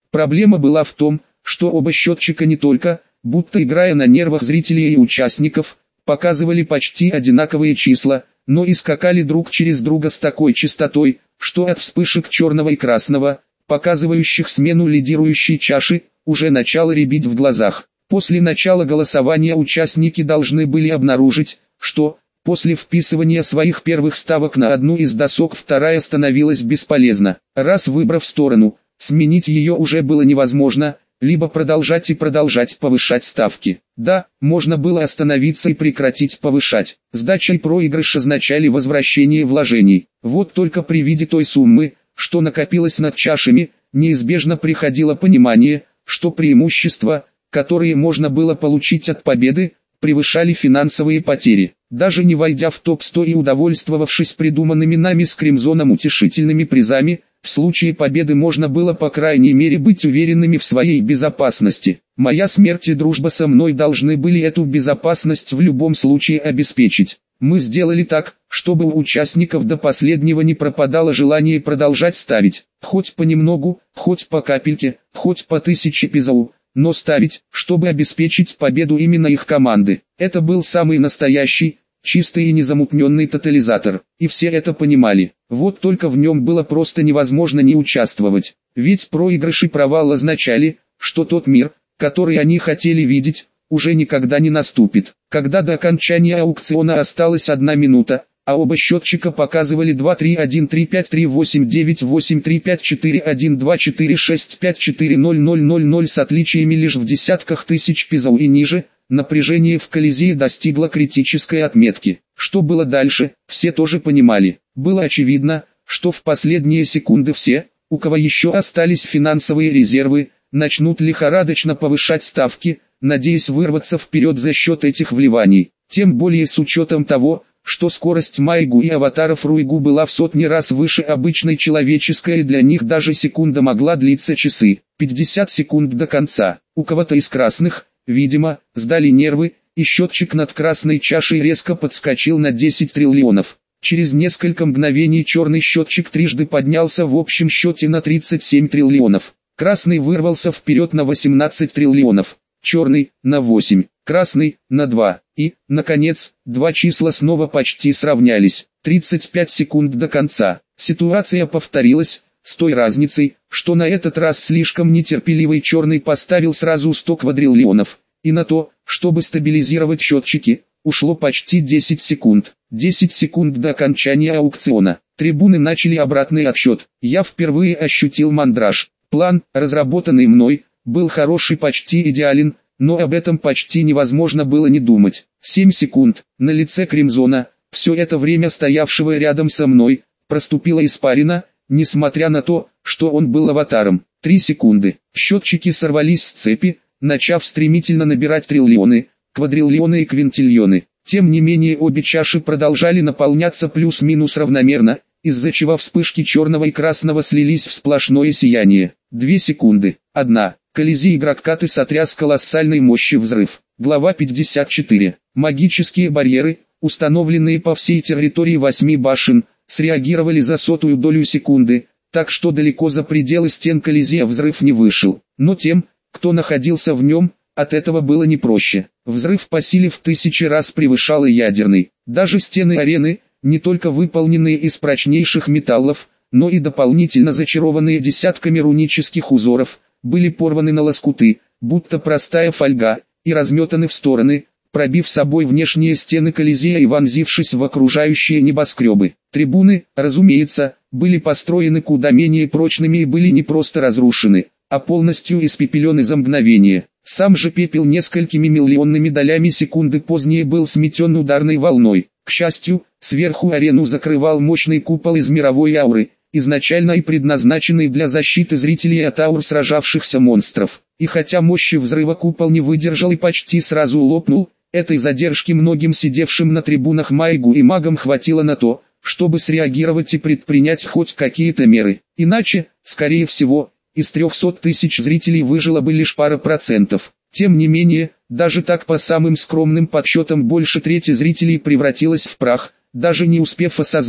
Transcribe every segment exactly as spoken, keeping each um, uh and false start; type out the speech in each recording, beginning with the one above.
Проблема была в том, что оба счетчика не только, будто играя на нервах зрителей и участников, показывали почти одинаковые числа, но и скакали друг через друга с такой частотой, что от вспышек черного и красного, показывающих смену лидирующей чаши, уже начало рябить в глазах. После начала голосования участники должны были обнаружить, что, после вписывания своих первых ставок на одну из досок вторая становилась бесполезна. Раз выбрав сторону, сменить ее уже было невозможно, либо продолжать и продолжать повышать ставки. Да, можно было остановиться и прекратить повышать. Сдача и проигрыш означали возвращение вложений. Вот только при виде той суммы, что накопилось над чашами, неизбежно приходило понимание, что преимущества, которые можно было получить от победы, превышали финансовые потери. Даже не войдя в топ сто и удовольствовавшись придуманными нами с Кримзоном утешительными призами, в случае победы можно было по крайней мере быть уверенными в своей безопасности. Моя смерть и дружба со мной должны были эту безопасность в любом случае обеспечить. Мы сделали так, чтобы у участников до последнего не пропадало желание продолжать ставить, хоть понемногу, хоть по капельке, хоть по тысяче пизоу, но ставить, чтобы обеспечить победу именно их команды. Это был самый настоящий, чистый и незамутненный тотализатор, и все это понимали. Вот только в нем было просто невозможно не участвовать, ведь проигрыш и провал означали, что тот мир, который они хотели видеть, уже никогда не наступит. Когда до окончания аукциона осталась одна минута, а оба счетчика показывали два три один три пять три восемь девять восемь три пять четыре один два четыре шесть пять четыре ноль ноль ноль ноль с отличиями лишь в десятках тысяч пизоу и ниже, напряжение в Колизее достигло критической отметки. Что было дальше, все тоже понимали. Было очевидно, что в последние секунды все, у кого еще остались финансовые резервы, начнут лихорадочно повышать ставки, надеясь вырваться вперед за счет этих вливаний. Тем более с учетом того, что скорость Майгу и аватаров Руйгу была в сотни раз выше обычной человеческой, и для них даже секунда могла длиться часы. пятьдесят секунд до конца. У кого-то из красных, видимо, сдали нервы, и счетчик над красной чашей резко подскочил на десять триллионов. Через несколько мгновений черный счетчик трижды поднялся в общем счете на тридцать семь триллионов. Красный вырвался вперед на восемнадцать триллионов. Черный – на восемь, красный – на два, и, наконец, два числа снова почти сравнялись, тридцать пять секунд до конца. Ситуация повторилась, с той разницей, что на этот раз слишком нетерпеливый черный поставил сразу сто квадриллионов, и на то, чтобы стабилизировать счетчики, ушло почти десять секунд. десять секунд до окончания аукциона. Трибуны начали обратный отсчет. Я впервые ощутил мандраж. План, разработанный мной, был хороший, почти идеален, но об этом почти невозможно было не думать. семь секунд. На лице Кримзона, все это время стоявшего рядом со мной, проступила испарина, несмотря на то, что он был аватаром. три секунды. Счетчики сорвались с цепи, начав стремительно набирать триллионы, квадриллионы и квинтиллионы. Тем не менее обе чаши продолжали наполняться плюс-минус равномерно, из-за чего вспышки черного и красного слились в сплошное сияние. Две секунды. Одна. Колизей Граккаты сотряс колоссальной мощи взрыв. Глава пятьдесят четыре. Магические барьеры, установленные по всей территории восьми башен, среагировали за сотую долю секунды, так что далеко за пределы стен Колизея взрыв не вышел. Но тем, кто находился в нем, от этого было не проще. Взрыв по силе в тысячи раз превышал и ядерный. Даже стены арены, не только выполненные из прочнейших металлов, но и дополнительно зачарованные десятками рунических узоров, были порваны на лоскуты, будто простая фольга, и разметаны в стороны, пробив собой внешние стены Колизея и вонзившись в окружающие небоскребы. Трибуны, разумеется, были построены куда менее прочными и были не просто разрушены, а полностью испепелены за мгновение. Сам же пепел несколькими миллионными долями секунды позднее был сметен ударной волной. К счастью, сверху арену закрывал мощный купол из мировой ауры, изначально и предназначенный для защиты зрителей от аур сражавшихся монстров. И хотя мощи взрыва купол не выдержал и почти сразу лопнул, этой задержки многим сидевшим на трибунах Майгу и магам хватило на то, чтобы среагировать и предпринять хоть какие-то меры. Иначе, скорее всего, из трехсот тысяч зрителей выжило бы лишь пара процентов. Тем не менее, даже так по самым скромным подсчетам больше трети зрителей превратилась в прах, даже не успев осознать,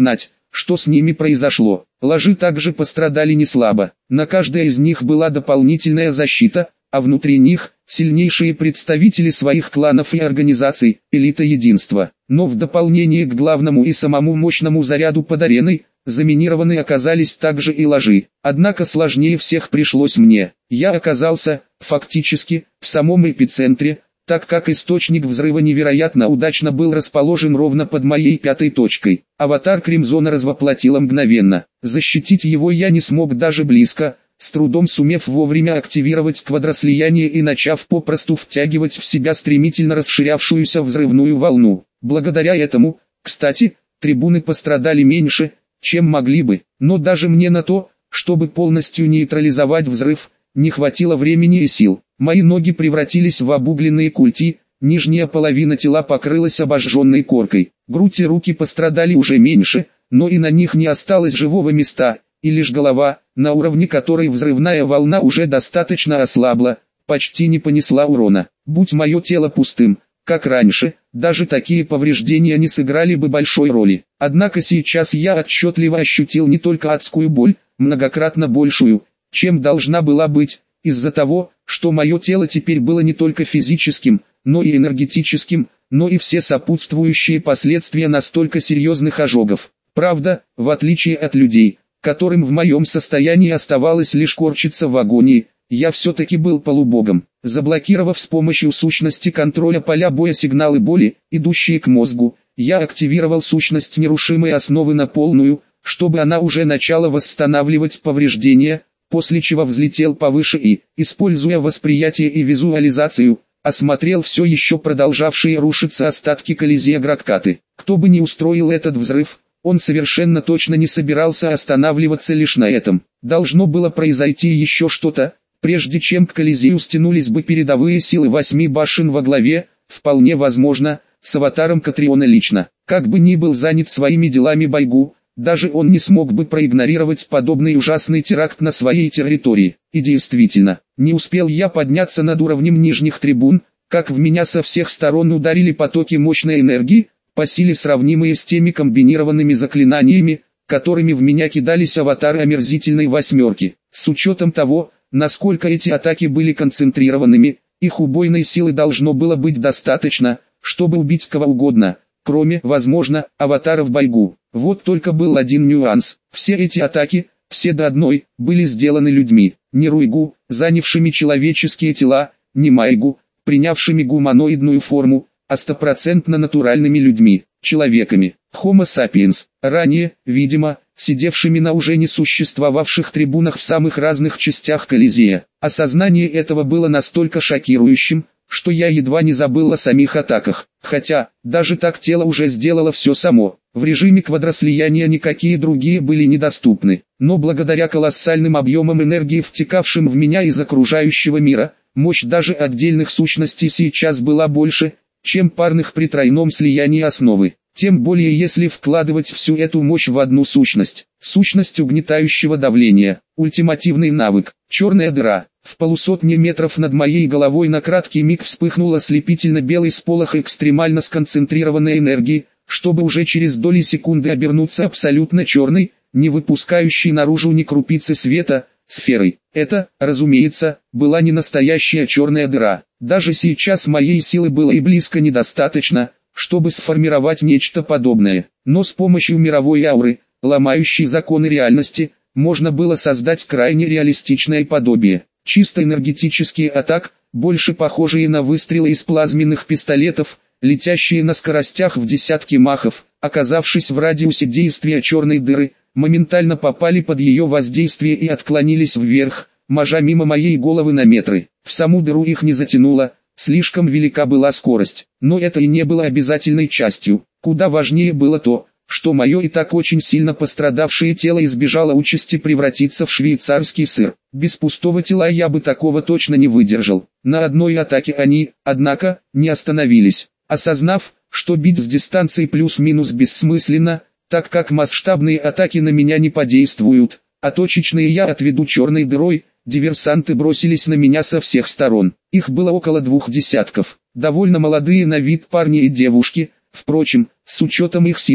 что с ними произошло. Ложи также пострадали неслабо. На каждой из них была дополнительная защита, а внутри них – сильнейшие представители своих кланов и организаций, элита единства. Но в дополнение к главному и самому мощному заряду под ареной, заминированы оказались также и ложи. Однако сложнее всех пришлось мне. Я оказался, фактически, в самом эпицентре, так как источник взрыва невероятно удачно был расположен ровно под моей пятой точкой. Аватар Кримзона развоплотило мгновенно. Защитить его я не смог даже близко, с трудом сумев вовремя активировать квадрослияние и начав попросту втягивать в себя стремительно расширявшуюся взрывную волну. Благодаря этому, кстати, трибуны пострадали меньше, чем могли бы, но даже мне на то, чтобы полностью нейтрализовать взрыв, не хватило времени и сил. Мои ноги превратились в обугленные культи, нижняя половина тела покрылась обожженной коркой. Грудь и руки пострадали уже меньше, но и на них не осталось живого места, и лишь голова, на уровне которой взрывная волна уже достаточно ослабла, почти не понесла урона. Будь мое тело пустым, как раньше, даже такие повреждения не сыграли бы большой роли. Однако сейчас я отчетливо ощутил не только адскую боль, многократно большую, чем должна была быть, из-за того, что мое тело теперь было не только физическим, но и энергетическим, но и все сопутствующие последствия настолько серьезных ожогов. Правда, в отличие от людей, которым в моем состоянии оставалось лишь корчиться в агонии, я все-таки был полубогом. Заблокировав с помощью сущности контроля поля боя сигналы боли, идущие к мозгу, я активировал сущность нерушимой основы на полную, чтобы она уже начала восстанавливать повреждения, после чего взлетел повыше и, используя восприятие и визуализацию, осмотрел все еще продолжавшие рушиться остатки Колизея Граккаты. Кто бы ни устроил этот взрыв, он совершенно точно не собирался останавливаться лишь на этом. Должно было произойти еще что-то, прежде чем к Колизею стянулись бы передовые силы восьми башен во главе, вполне возможно, с аватаром Катриона лично. Как бы ни был занят своими делами Байгу, даже он не смог бы проигнорировать подобный ужасный теракт на своей территории. И действительно, не успел я подняться над уровнем нижних трибун, как в меня со всех сторон ударили потоки мощной энергии, по силе сравнимые с теми комбинированными заклинаниями, которыми в меня кидались аватары омерзительной восьмерки. С учетом того, насколько эти атаки были концентрированными, их убойной силы должно было быть достаточно, чтобы убить кого угодно, кроме, возможно, аватаров Байгу. Вот только был один нюанс. Все эти атаки, все до одной, были сделаны людьми. Не Руйгу, занявшими человеческие тела, не Майгу, принявшими гуманоидную форму, а стопроцентно натуральными людьми, человеками, Homo sapiens, ранее, видимо, сидевшими на уже не существовавших трибунах в самых разных частях Колизея. Осознание этого было настолько шокирующим, что я едва не забыл о самих атаках. Хотя, даже так тело уже сделало все само. В режиме квадрослияния никакие другие были недоступны. Но благодаря колоссальным объемам энергии, втекавшим в меня из окружающего мира, мощь даже отдельных сущностей сейчас была больше, чем парных при тройном слиянии основы. Тем более если вкладывать всю эту мощь в одну сущность. Сущность угнетающего давления. Ультимативный навык. Черная дыра. В полусотни метров над моей головой на краткий миг вспыхнул ослепительно белый сполох экстремально сконцентрированной энергии, чтобы уже через доли секунды обернуться абсолютно черной, не выпускающей наружу ни крупицы света, сферой. Это, разумеется, была не настоящая черная дыра. Даже сейчас моей силы было и близко недостаточно, чтобы сформировать нечто подобное. Но с помощью мировой ауры, ломающей законы реальности, можно было создать крайне реалистичное подобие. Чисто энергетические атак, больше похожие на выстрелы из плазменных пистолетов, летящие на скоростях в десятки махов, оказавшись в радиусе действия черной дыры, моментально попали под ее воздействие и отклонились вверх, мажа мимо моей головы на метры. В саму дыру их не затянуло, слишком велика была скорость, но это и не было обязательной частью. Куда важнее было то, что мое и так очень сильно пострадавшее тело избежало участи превратиться в швейцарский сыр. Без пустого тела я бы такого точно не выдержал. На одной атаке они, однако, не остановились. Осознав, что бить с дистанции плюс-минус бессмысленно, так как масштабные атаки на меня не подействуют, а точечные я отведу черной дырой, диверсанты бросились на меня со всех сторон. Их было около двух десятков. Довольно молодые на вид парни и девушки, впрочем, с учетом их силы,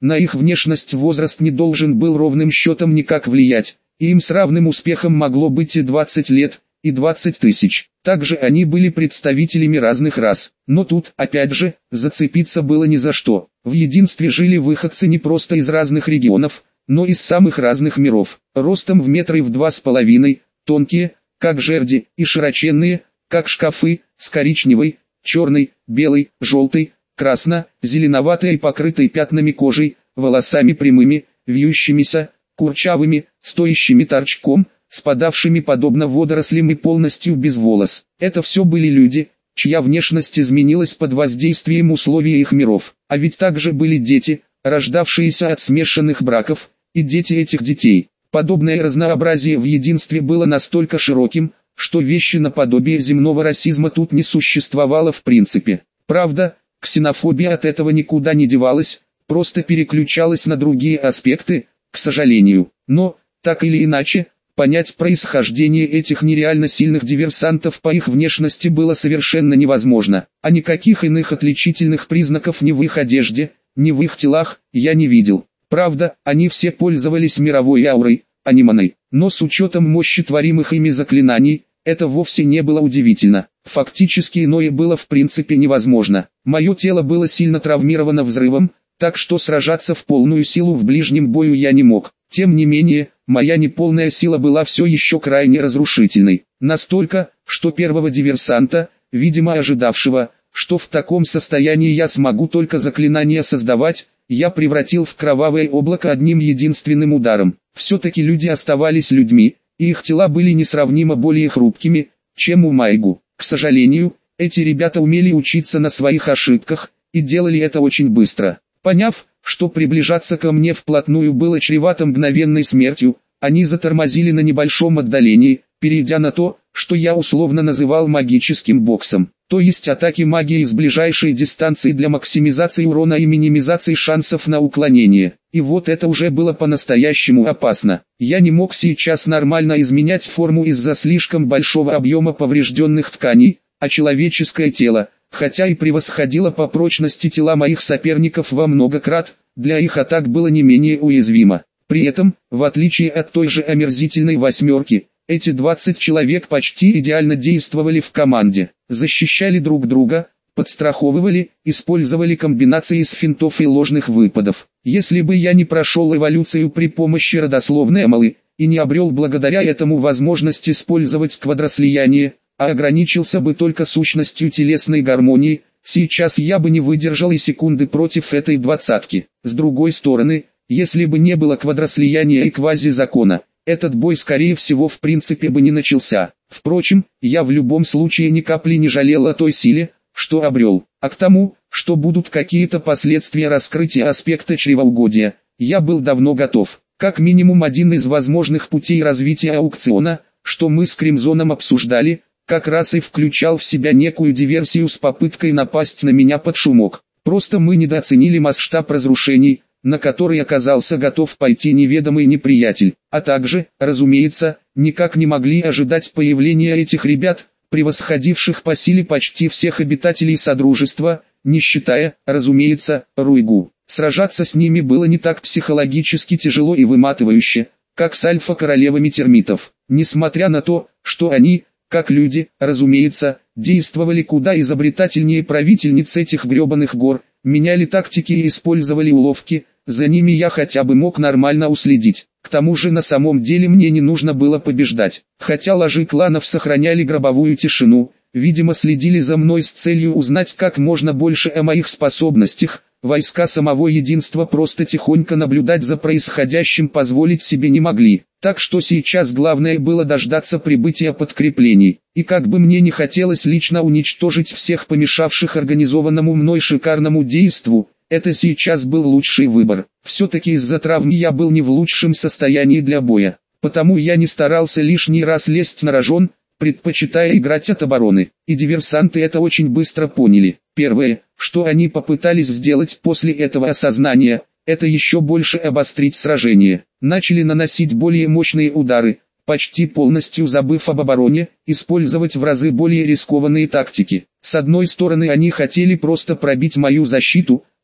на их внешность возраст не должен был ровным счетом никак влиять, и им с равным успехом могло быть и двадцать лет, и двадцать тысяч. Также они были представителями разных рас. Но тут, опять же, зацепиться было ни за что. В единстве жили выходцы не просто из разных регионов, но из самых разных миров. Ростом в метр и в два с половиной, тонкие, как жерди, и широченные, как шкафы, с коричневой, черной, белой, желтой, красно, зеленоватой и покрытой пятнами кожей, волосами прямыми, вьющимися, курчавыми, стоящими торчком, спадавшими подобно водорослям и полностью без волос. Это все были люди, чья внешность изменилась под воздействием условий их миров. А ведь также были дети, рождавшиеся от смешанных браков, и дети этих детей. Подобное разнообразие в единстве было настолько широким, что вещи наподобие земного расизма тут не существовало в принципе. Правда, ксенофобия от этого никуда не девалась, просто переключалась на другие аспекты, к сожалению. Но, так или иначе, понять происхождение этих нереально сильных диверсантов по их внешности было совершенно невозможно, а никаких иных отличительных признаков ни в их одежде, ни в их телах я не видел. Правда, они все пользовались мировой аурой, аниманой, но с учетом мощи творимых ими заклинаний, это вовсе не было удивительно. Фактически иное было в принципе невозможно. Мое тело было сильно травмировано взрывом, так что сражаться в полную силу в ближнем бою я не мог. Тем не менее, моя неполная сила была все еще крайне разрушительной. Настолько, что первого диверсанта, видимо ожидавшего, что в таком состоянии я смогу только заклинания создавать, я превратил в кровавое облако одним единственным ударом. Все-таки люди оставались людьми, и их тела были несравнимо более хрупкими, чем у Майгу. К сожалению, эти ребята умели учиться на своих ошибках, и делали это очень быстро. Поняв, что приближаться ко мне вплотную было чревато мгновенной смертью, они затормозили на небольшом отдалении, перейдя на то, что я условно называл магическим боксом, то есть атаки магии с ближайшей дистанции для максимизации урона и минимизации шансов на уклонение. И вот это уже было по-настоящему опасно. Я не мог сейчас нормально изменять форму из-за слишком большого объема поврежденных тканей, а человеческое тело, хотя и превосходило по прочности тела моих соперников во много крат, для их атак было не менее уязвимо. При этом, в отличие от той же омерзительной восьмерки, эти двадцать человек почти идеально действовали в команде, защищали друг друга, подстраховывали, использовали комбинации из финтов и ложных выпадов. Если бы я не прошел эволюцию при помощи родословной Амалы, и не обрел благодаря этому возможность использовать квадрослияние, а ограничился бы только сущностью телесной гармонии, сейчас я бы не выдержал и секунды против этой двадцатки. С другой стороны, если бы не было квадрослияния и квазизакона, этот бой скорее всего в принципе бы не начался. Впрочем, я в любом случае ни капли не жалел о той силе, что обрел. А к тому, что будут какие-то последствия раскрытия аспекта чревоугодия, я был давно готов. Как минимум один из возможных путей развития аукциона, что мы с Кримзоном обсуждали, как раз и включал в себя некую диверсию с попыткой напасть на меня под шумок. Просто мы недооценили масштаб разрушений, на который оказался готов пойти неведомый неприятель, а также, разумеется, никак не могли ожидать появления этих ребят, превосходивших по силе почти всех обитателей Содружества, не считая, разумеется, Руйгу. Сражаться с ними было не так психологически тяжело и выматывающе, как с альфа-королевами термитов, несмотря на то, что они, как люди, разумеется, действовали куда изобретательнее правительниц этих гребаных гор, меняли тактики и использовали уловки, за ними я хотя бы мог нормально уследить. К тому же на самом деле мне не нужно было побеждать, хотя ложи кланов сохраняли гробовую тишину, видимо следили за мной с целью узнать как можно больше о моих способностях. Войска самого единства просто тихонько наблюдать за происходящим позволить себе не могли, так что сейчас главное было дождаться прибытия подкреплений. И как бы мне не хотелось лично уничтожить всех помешавших организованному мной шикарному действу, это сейчас был лучший выбор. Все-таки из-за травм я был не в лучшем состоянии для боя, потому я не старался лишний раз лезть на рожон, предпочитая играть от обороны. И диверсанты это очень быстро поняли. Первое, что они попытались сделать после этого осознания, это еще больше обострить сражение. Начали наносить более мощные удары, почти полностью забыв об обороне, использовать в разы более рискованные тактики. С одной стороны они хотели просто пробить мою защиту,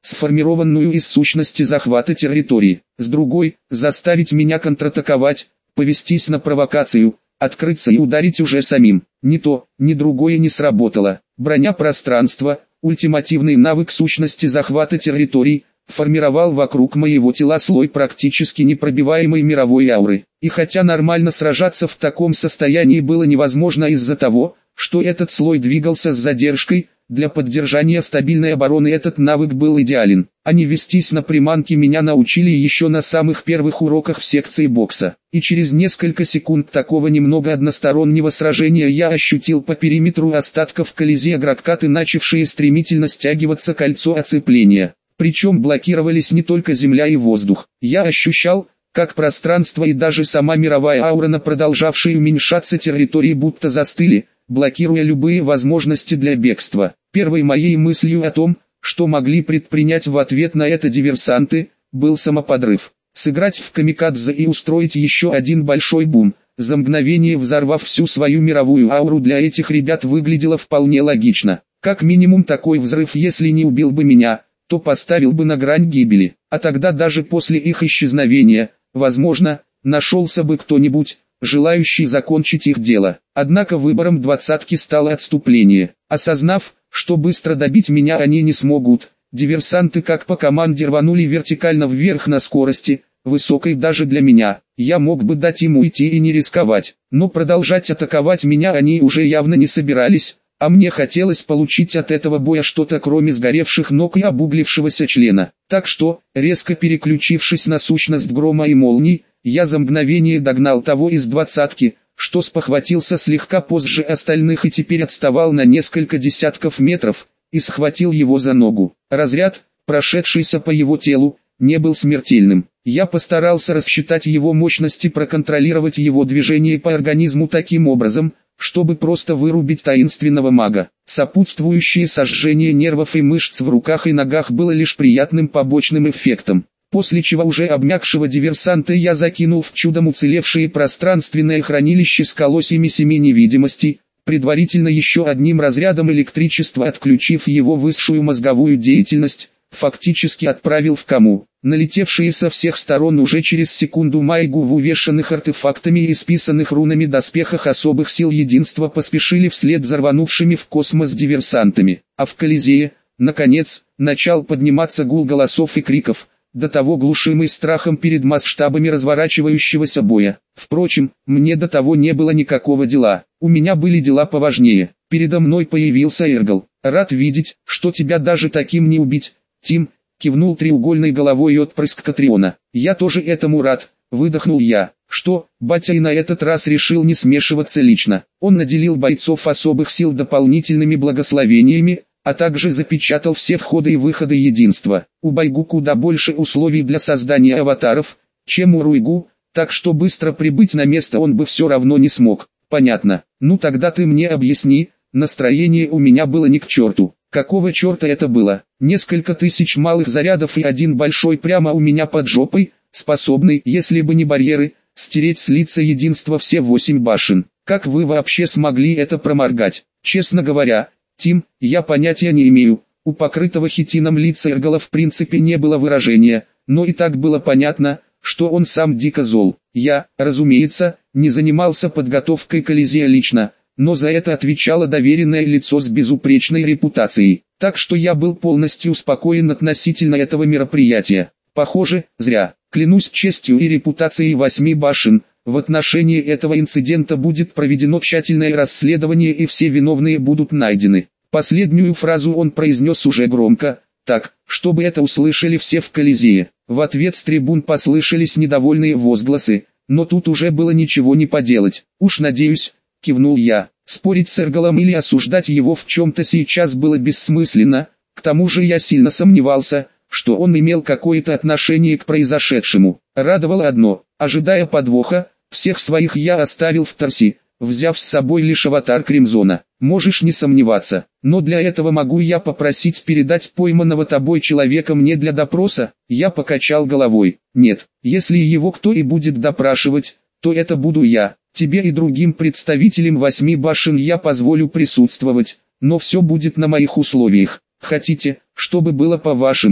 сформированную из сущности захвата территории. С другой, заставить меня контратаковать, повестись на провокацию, открыться и ударить уже самим. Ни то, ни другое не сработало. Броня пространства, ультимативный навык сущности захвата территорий, формировал вокруг моего тела слой практически непробиваемой мировой ауры. И хотя нормально сражаться в таком состоянии было невозможно из-за того, что этот слой двигался с задержкой, для поддержания стабильной обороны этот навык был идеален. А не вестись на приманки меня научили еще на самых первых уроках в секции бокса. И через несколько секунд такого немного одностороннего сражения я ощутил по периметру остатков Колизея Граккаты начавшие стремительно стягиваться кольцо оцепления. Причем блокировались не только земля и воздух. Я ощущал, как пространство и даже сама мировая аура на продолжавшей уменьшаться территории будто застыли, блокируя любые возможности для бегства. Первой моей мыслью о том, что могли предпринять в ответ на это диверсанты, был самоподрыв. Сыграть в камикадзе и устроить еще один большой бум, за мгновение взорвав всю свою мировую ауру, для этих ребят выглядело вполне логично. Как минимум такой взрыв, если не убил бы меня, то поставил бы на грань гибели. А тогда даже после их исчезновения, возможно, нашелся бы кто-нибудь, желающий закончить их дело. Однако выбором двадцатки стало отступление. Осознав, что быстро добить меня они не смогут, диверсанты как по команде рванули вертикально вверх на скорости, высокой даже для меня. Я мог бы дать им уйти и не рисковать, но продолжать атаковать меня они уже явно не собирались, а мне хотелось получить от этого боя что-то кроме сгоревших ног и обуглившегося члена. Так что, резко переключившись на сущность грома и молний, я за мгновение догнал того из двадцатки, что спохватился слегка позже остальных и теперь отставал на несколько десятков метров, и схватил его за ногу. Разряд, прошедшийся по его телу, не был смертельным. Я постарался рассчитать его мощность и проконтролировать его движение по организму таким образом, чтобы просто вырубить таинственного мага. Сопутствующее сожжение нервов и мышц в руках и ногах было лишь приятным побочным эффектом. После чего уже обмякшего диверсанта я закинул в чудом уцелевшее пространственное хранилище с колосьями семи невидимости, предварительно еще одним разрядом электричества отключив его высшую мозговую деятельность, фактически отправил в кому. Налетевшие со всех сторон уже через секунду майгу в увешанных артефактами и исписанных рунами доспехах особых сил единства поспешили вслед за рванувшими в космос диверсантами. А в Колизее, наконец, начал подниматься гул голосов и криков, до того глушимый страхом перед масштабами разворачивающегося боя. Впрочем, мне до того не было никакого дела, у меня были дела поважнее. Передо мной появился Эргл. «Рад видеть, что тебя даже таким не убить, Тим», кивнул треугольной головой отпрыск Катриона. «Я тоже этому рад», выдохнул я. Что, батя и на этот раз решил не смешиваться лично. Он наделил бойцов особых сил дополнительными благословениями, а также запечатал все входы и выходы единства. У Байгу куда больше условий для создания аватаров, чем у Руйгу, так что быстро прибыть на место он бы все равно не смог. Понятно. Ну тогда ты мне объясни, настроение у меня было ни к черту. Какого черта это было? Несколько тысяч малых зарядов и один большой прямо у меня под жопой, способный, если бы не барьеры, стереть с лица единства все восемь башен. Как вы вообще смогли это проморгать? Честно говоря, Тим, я понятия не имею. У покрытого хитином лица Эргала в принципе не было выражения, но и так было понятно, что он сам дико зол. Я, разумеется, не занимался подготовкой Колизея лично, но за это отвечало доверенное лицо с безупречной репутацией, так что я был полностью спокоен относительно этого мероприятия. Похоже, зря. Клянусь честью и репутацией восьми башен, в отношении этого инцидента будет проведено тщательное расследование и все виновные будут найдены. Последнюю фразу он произнес уже громко, так, чтобы это услышали все в Колизее. В ответ с трибун послышались недовольные возгласы, но тут уже было ничего не поделать. «Уж надеюсь», — кивнул я, — «спорить с Эргалом или осуждать его в чем-то сейчас было бессмысленно, к тому же я сильно сомневался, что он имел какое-то отношение к произошедшему. Радовало одно, ожидая подвоха, всех своих я оставил в Тарси, взяв с собой лишь аватар Кримзона. Можешь не сомневаться, но для этого могу я попросить передать пойманного тобой человека мне для допроса?» Я покачал головой. «Нет, если его кто и будет допрашивать, то это буду я. Тебе и другим представителям восьми башен я позволю присутствовать, но все будет на моих условиях. Хотите, чтобы было по-вашему?»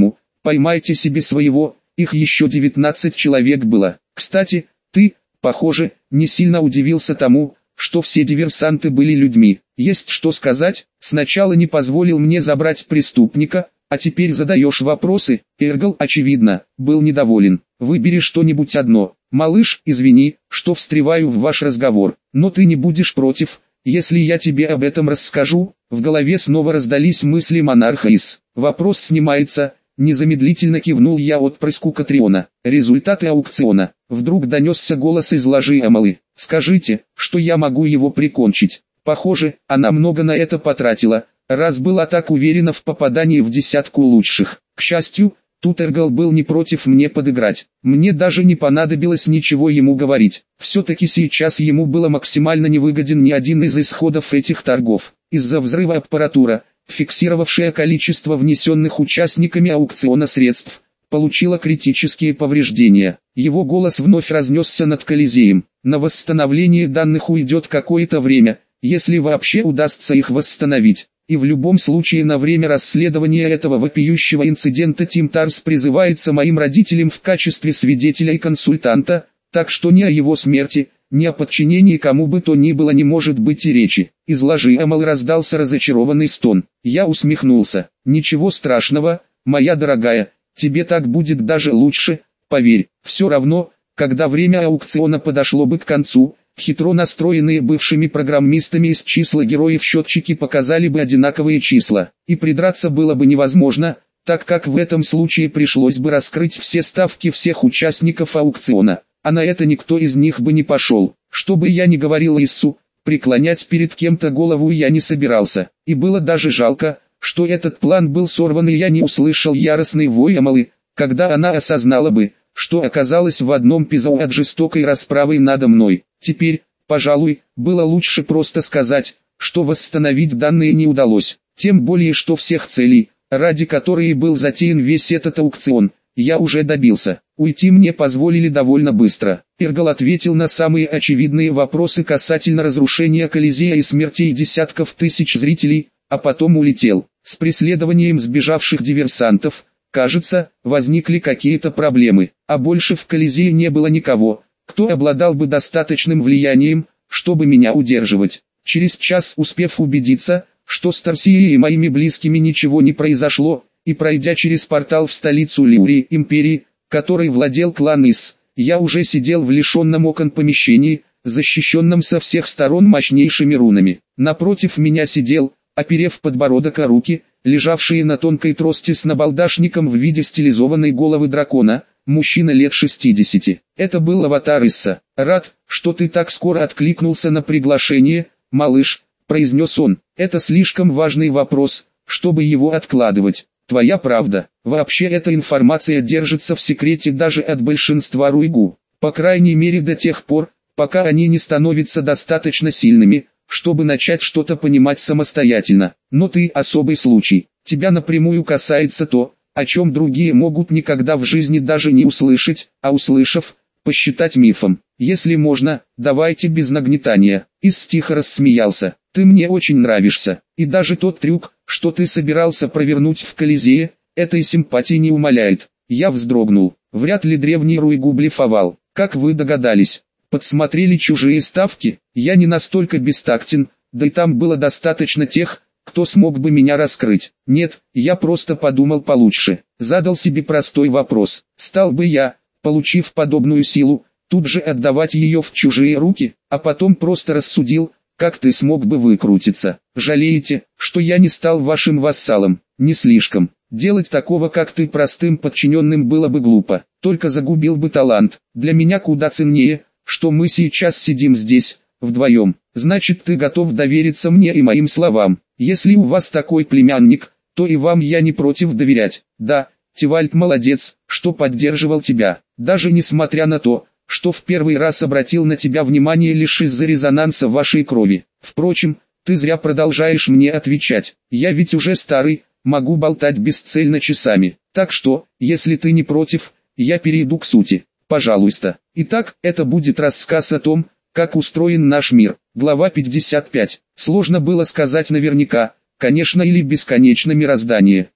Поймайте себе своего, их еще девятнадцать человек было. Кстати, ты, похоже, не сильно удивился тому, что все диверсанты были людьми. Есть что сказать, сначала не позволил мне забрать преступника, а теперь задаешь вопросы. Эргл, очевидно, был недоволен. Выбери что-нибудь одно. Малыш, извини, что встреваю в ваш разговор, но ты не будешь против, если я тебе об этом расскажу? В голове снова раздались мысли монарха Ис. Вопрос снимается. Незамедлительно кивнул я отпрыску Катриона. Результаты аукциона. Вдруг донесся голос из ложи Амалы. Скажите, что я могу его прикончить. Похоже, она много на это потратила, раз была так уверена в попадании в десятку лучших. К счастью, тут Эргл был не против мне подыграть. Мне даже не понадобилось ничего ему говорить. Все-таки сейчас ему было максимально невыгоден ни один из исходов этих торгов. Из-за взрыва аппаратура, фиксировавшая количество внесенных участниками аукциона средств, получила критические повреждения. Его голос вновь разнесся над Колизеем. На восстановление данных уйдет какое-то время, если вообще удастся их восстановить. И в любом случае на время расследования этого вопиющего инцидента Тим Тарс призывается моим родителям в качестве свидетеля и консультанта, так что ни о его смерти, ни о подчинении кому бы то ни было не может быть и речи. Из ложи Амал раздался разочарованный стон. Я усмехнулся. Ничего страшного, моя дорогая, тебе так будет даже лучше, поверь. Все равно, когда время аукциона подошло бы к концу, хитро настроенные бывшими программистами из числа героев счетчики показали бы одинаковые числа, и придраться было бы невозможно, так как в этом случае пришлось бы раскрыть все ставки всех участников аукциона, а на это никто из них бы не пошел. Что бы я ни говорил Иссу, преклонять перед кем-то голову я не собирался, и было даже жалко, что этот план был сорван, и я не услышал яростный вой Амалы, когда она осознала бы, что оказалось в одном пизау от жестокой расправы надо мной. Теперь, пожалуй, было лучше просто сказать, что восстановить данные не удалось, тем более что всех целей, ради которых был затеян весь этот аукцион, я уже добился. Уйти мне позволили довольно быстро. Эргл ответил на самые очевидные вопросы касательно разрушения Колизея и смертей десятков тысяч зрителей, а потом улетел. С преследованием сбежавших диверсантов, кажется, возникли какие-то проблемы, а больше в Колизее не было никого, кто обладал бы достаточным влиянием, чтобы меня удерживать. Через час, успев убедиться, что с Тарсией и моими близкими ничего не произошло, и пройдя через портал в столицу Лиурии империи, которой владел клан Ис, я уже сидел в лишенном окон помещении, защищенном со всех сторон мощнейшими рунами. Напротив меня сидел, оперев подбородок о руки, лежавшие на тонкой трости с набалдашником в виде стилизованной головы дракона, мужчина лет шестидесяти. Это был аватар Исса. «Рад, что ты так скоро откликнулся на приглашение, малыш», — произнес он. «Это слишком важный вопрос, чтобы его откладывать. Твоя правда. Вообще эта информация держится в секрете даже от большинства руйгу. По крайней мере до тех пор, пока они не становятся достаточно сильными, чтобы начать что-то понимать самостоятельно. Но ты особый случай. Тебя напрямую касается то, о чем другие могут никогда в жизни даже не услышать, а услышав, посчитать мифом. Если можно, давайте без нагнетания». Ис тихо рассмеялся. «Ты мне очень нравишься, и даже тот трюк, что ты собирался провернуть в Колизее, этой симпатии не умаляет». Я вздрогнул. Вряд ли древний Руйгу блефовал. Как вы догадались? Подсмотрели чужие ставки? Я не настолько бестактен, да и там было достаточно тех, кто смог бы меня раскрыть. Нет, я просто подумал получше. Задал себе простой вопрос. Стал бы я, получив подобную силу, тут же отдавать ее в чужие руки, а потом просто рассудил, как ты смог бы выкрутиться. Жалеете, что я не стал вашим вассалом? Не слишком. Делать такого, как ты, простым подчиненным было бы глупо. Только загубил бы талант. Для меня куда ценнее, что мы сейчас сидим здесь, вдвоем. Значит, ты готов довериться мне и моим словам. Если у вас такой племянник, то и вам я не против доверять. Да, Тивальд молодец, что поддерживал тебя. Даже несмотря на то, что в первый раз обратил на тебя внимание лишь из-за резонанса вашей крови. Впрочем, ты зря продолжаешь мне отвечать. Я ведь уже старый, могу болтать бесцельно часами. Так что, если ты не против, я перейду к сути. Пожалуйста. Итак, это будет рассказ о том, как устроен наш мир. Глава пятьдесят пять. Сложно было сказать наверняка, конечно или бесконечно мироздание.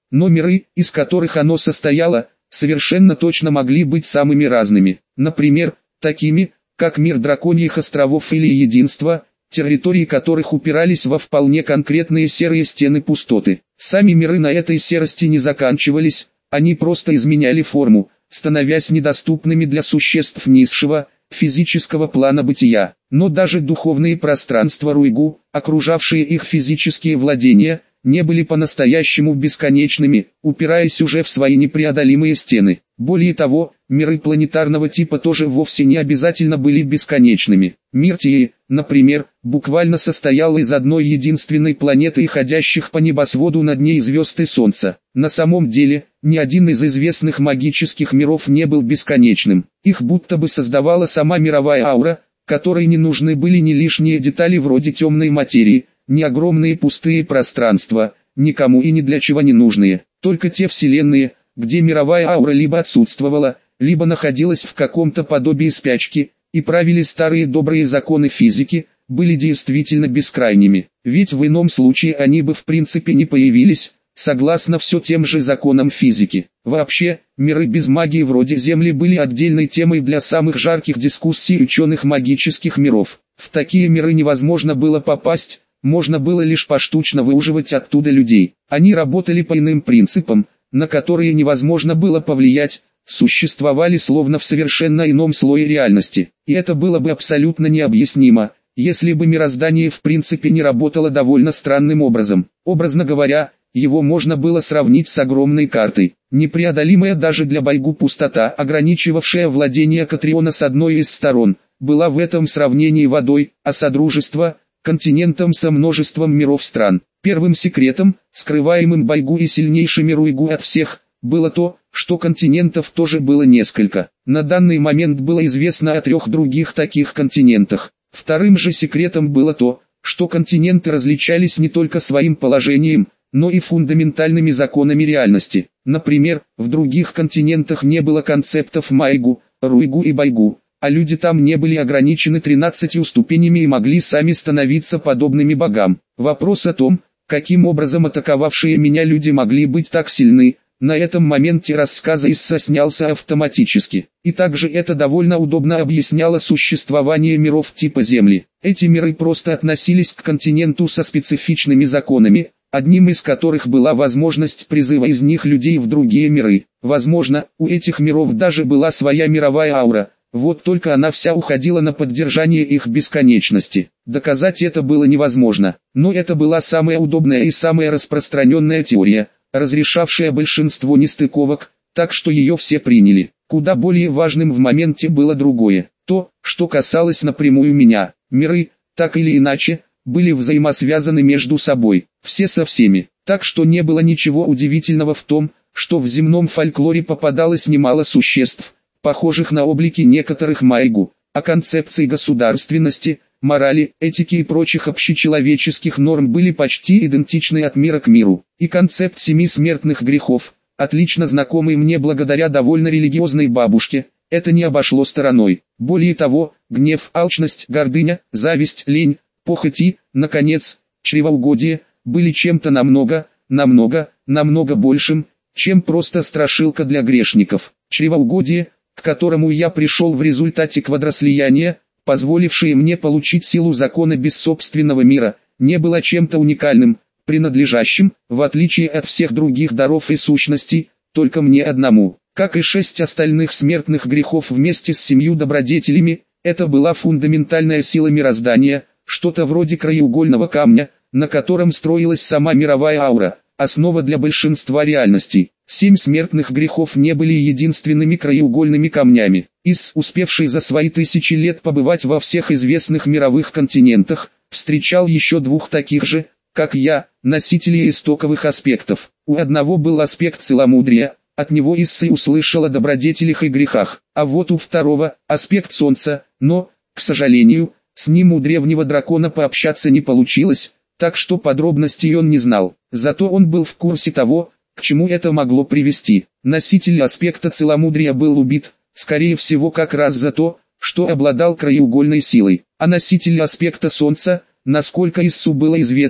но миры, из которых оно состояло, совершенно точно могли быть самыми разными. Например, такими, как мир драконьих островов или единства, территории которых упирались во вполне конкретные серые стены пустоты. Сами миры на этой серости не заканчивались, они просто изменяли форму, становясь недоступными для существ низшего, физического плана бытия. Но даже духовные пространства Руйгу, окружавшие их физические владения, не были по-настоящему бесконечными, упираясь уже в свои непреодолимые стены. Более того, миры планетарного типа тоже вовсе не обязательно были бесконечными. Мир Тии, например, буквально состоял из одной единственной планеты и ходящих по небосводу над ней звезд и Солнца. На самом деле, ни один из известных магических миров не был бесконечным. Их будто бы создавала сама мировая аура, которой не нужны были ни лишние детали вроде темной материи, ни огромные пустые пространства, никому и ни для чего не нужные. Только те вселенные, где мировая аура либо отсутствовала, либо находилась в каком-то подобии спячки, и правили старые добрые законы физики, были действительно бескрайними. Ведь в ином случае они бы в принципе не появились, согласно все тем же законам физики. Вообще, миры без магии вроде Земли были отдельной темой для самых жарких дискуссий ученых магических миров. В такие миры невозможно было попасть, можно было лишь поштучно выуживать оттуда людей. Они работали по иным принципам, на которые невозможно было повлиять, существовали словно в совершенно ином слое реальности. И это было бы абсолютно необъяснимо, если бы мироздание в принципе не работало довольно странным образом. Образно говоря, его можно было сравнить с огромной картой. Непреодолимая даже для Байгу пустота, ограничивавшая владение Катриона с одной из сторон, была в этом сравнении водой, а Содружество – континентом со множеством миров стран. Первым секретом, скрываемым Байгу и сильнейшими Руйгу от всех, было то, что континентов тоже было несколько. На данный момент было известно о трех других таких континентах. Вторым же секретом было то, что континенты различались не только своим положением, но и фундаментальными законами реальности. Например, в других континентах не было концептов Майгу, Руйгу и Байгу, а люди там не были ограничены тринадцатью ступенями и могли сами становиться подобными богам. Вопрос о том, каким образом атаковавшие меня люди могли быть так сильны, на этом моменте рассказа Исса снялся автоматически. И также это довольно удобно объясняло существование миров типа Земли. Эти миры просто относились к континенту со специфичными законами, одним из которых была возможность призыва из них людей в другие миры. Возможно, у этих миров даже была своя мировая аура, вот только она вся уходила на поддержание их бесконечности. Доказать это было невозможно, но это была самая удобная и самая распространенная теория, разрешавшая большинство нестыковок, так что ее все приняли. Куда более важным в моменте было другое, то, что касалось напрямую меня. Миры, так или иначе, были взаимосвязаны между собой, все со всеми, так что не было ничего удивительного в том, что в земном фольклоре попадалось немало существ, похожих на облики некоторых Майгу, а концепции государственности, морали, этики и прочих общечеловеческих норм были почти идентичны от мира к миру. И концепт семи смертных грехов, отлично знакомый мне благодаря довольно религиозной бабушке, это не обошло стороной. Более того, гнев, алчность, гордыня, зависть, лень, похоть и, наконец, чревоугодие, были чем-то намного, намного, намного большим, чем просто страшилка для грешников. Чревоугодие, к которому я пришел в результате квадрослияния, позволившее мне получить силу закона без собственного мира, не было чем-то уникальным, принадлежащим, в отличие от всех других даров и сущностей, только мне одному. Как и шесть остальных смертных грехов вместе с семью добродетелями, это была фундаментальная сила мироздания, что-то вроде краеугольного камня, на котором строилась сама мировая аура, основа для большинства реальностей. Семь смертных грехов не были единственными краеугольными камнями. Ис, успевший за свои тысячи лет побывать во всех известных мировых континентах, встречал еще двух таких же, как я, носителей истоковых аспектов. У одного был аспект целомудрия, от него Исса услышал о добродетелях и грехах, а вот у второго – аспект солнца, но, к сожалению, с ним у древнего дракона пообщаться не получилось, так что подробностей он не знал. Зато он был в курсе того, к чему это могло привести. Носитель аспекта целомудрия был убит, скорее всего как раз за то, что обладал краеугольной силой. А носитель аспекта солнца, насколько Иссу было известно,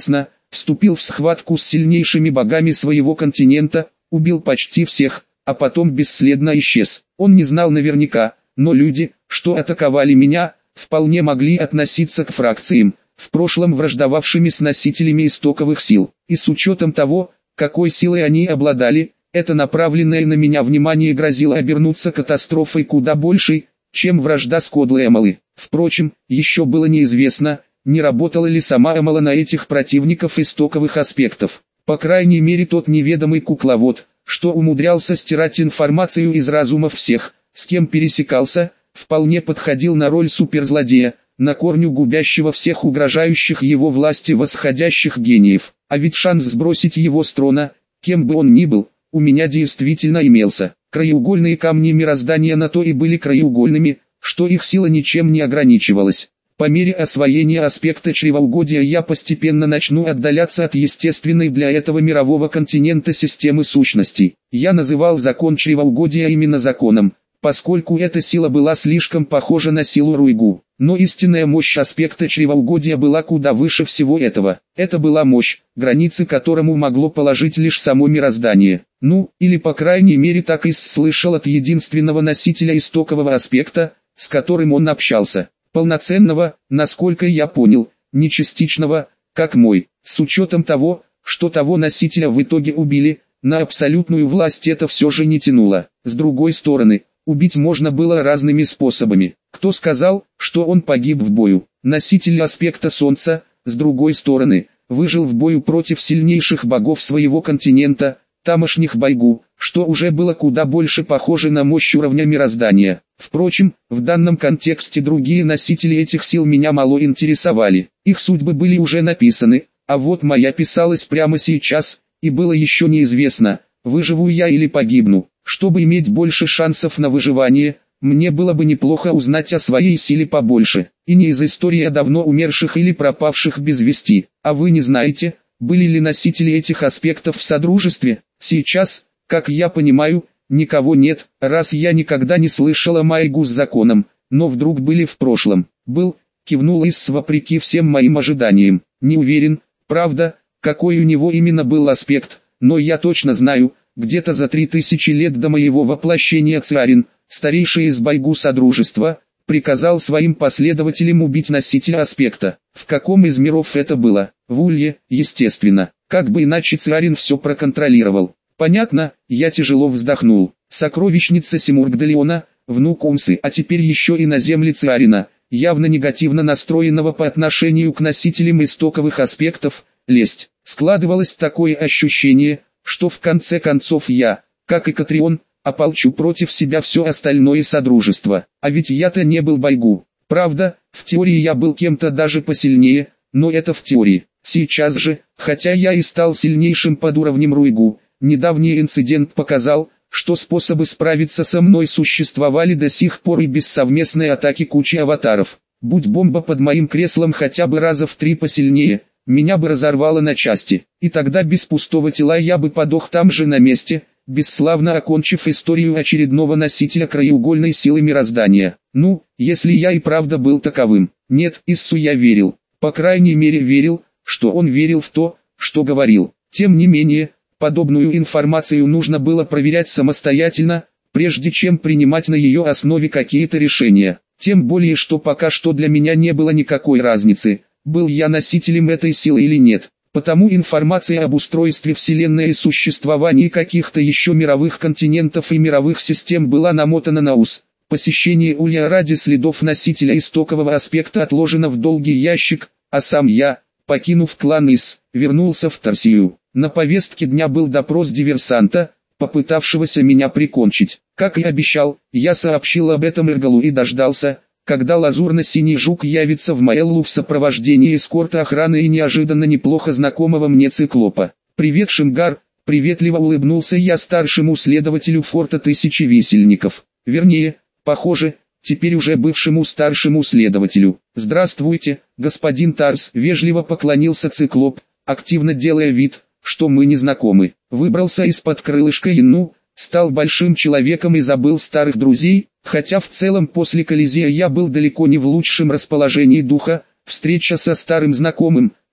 вступил в схватку с сильнейшими богами своего континента, убил почти всех, а потом бесследно исчез. Он не знал наверняка, но люди, что атаковали меня, вполне могли относиться к фракциям, в прошлом враждовавшими с носителями истоковых сил. И с учетом того, какой силой они обладали, это направленное на меня внимание грозило обернуться катастрофой куда большей, чем вражда с Кодлой Амалы. Впрочем, еще было неизвестно, не работала ли сама Амала на этих противников истоковых аспектов. По крайней мере тот неведомый кукловод, что умудрялся стирать информацию из разумов всех, с кем пересекался, вполне подходил на роль суперзлодея, на корню губящего всех угрожающих его власти восходящих гениев. А ведь шанс сбросить его с трона, кем бы он ни был, у меня действительно имелся. Краеугольные камни мироздания на то и были краеугольными, что их сила ничем не ограничивалась. По мере освоения аспекта чревоугодия я постепенно начну отдаляться от естественной для этого мирового континента системы сущностей. Я называл закон чревоугодия именно законом, поскольку эта сила была слишком похожа на силу Руйгу. Но истинная мощь аспекта чревоугодия была куда выше всего этого. Это была мощь, границы которому могло положить лишь само мироздание. Ну, или по крайней мере так и слышал от единственного носителя истокового аспекта, с которым он общался. Полноценного, насколько я понял, не частичного, как мой. С учетом того, что того носителя в итоге убили, на абсолютную власть это все же не тянуло. С другой стороны, убить можно было разными способами. Кто сказал, что он погиб в бою? Носитель аспекта Солнца, с другой стороны, выжил в бою против сильнейших богов своего континента, тамошних Байгу, что уже было куда больше похоже на мощь уровня мироздания. Впрочем, в данном контексте другие носители этих сил меня мало интересовали. Их судьбы были уже написаны, а вот моя писалась прямо сейчас, и было еще неизвестно, выживу я или погибну. Чтобы иметь больше шансов на выживание, мне было бы неплохо узнать о своей силе побольше. И не из истории о давно умерших или пропавших без вести. А вы не знаете, были ли носители этих аспектов в Содружестве? Сейчас, как я понимаю, никого нет, раз я никогда не слышал о Майгу с законом, но вдруг были в прошлом. Был, кивнул Исс вопреки всем моим ожиданиям. Не уверен, правда, какой у него именно был аспект, но я точно знаю, где-то за три тысячи лет до моего воплощения Циарин, старейший из Байгу Содружества, приказал своим последователям убить носителя аспекта. В каком из миров это было? В Улье, естественно. Как бы иначе Циарин все проконтролировал. Понятно, я тяжело вздохнул. Сокровищница Симургдалиона, внук Умсы, а теперь еще и на земле Циарина, явно негативно настроенного по отношению к носителям истоковых аспектов, лесть. Складывалось такое ощущение, что в конце концов я, как и Катрион, ополчу против себя все остальное Содружество. А ведь я-то не был Байгу. Правда, в теории я был кем-то даже посильнее, но это в теории. Сейчас же, хотя я и стал сильнейшим под уровнем Руйгу, недавний инцидент показал, что способы справиться со мной существовали до сих пор и без совместной атаки кучи аватаров. Будь бомба под моим креслом хотя бы раза в три посильнее, меня бы разорвало на части, и тогда без пустого тела я бы подох там же на месте, бесславно окончив историю очередного носителя краеугольной силы мироздания. Ну, если я и правда был таковым. Нет, Иссу я верил. По крайней мере верил, что он верил в то, что говорил. Тем не менее, подобную информацию нужно было проверять самостоятельно, прежде чем принимать на ее основе какие-то решения. Тем более, что пока что для меня не было никакой разницы, был я носителем этой силы или нет. Потому информация об устройстве Вселенной и существовании каких-то еще мировых континентов и мировых систем была намотана на ус. Посещение Улья ради следов носителя истокового аспекта отложено в долгий ящик, а сам я, покинув клан Ис, вернулся в Тарсию. На повестке дня был допрос диверсанта, попытавшегося меня прикончить. Как и обещал, я сообщил об этом Эргалу и дождался, когда лазурно-синий жук явится в Маэллу в сопровождении эскорта охраны и неожиданно неплохо знакомого мне циклопа. «Привет, Шингар», — приветливо улыбнулся я старшему следователю форта Тысячи Висельников. Вернее, похоже, теперь уже бывшему старшему следователю. «Здравствуйте, господин Тарс», — вежливо поклонился циклоп, активно делая вид, что мы не знакомы. Выбрался из-под крылышка Инну, стал большим человеком и забыл старых друзей, хотя в целом после Колизея я был далеко не в лучшем расположении духа. Встреча со старым знакомым,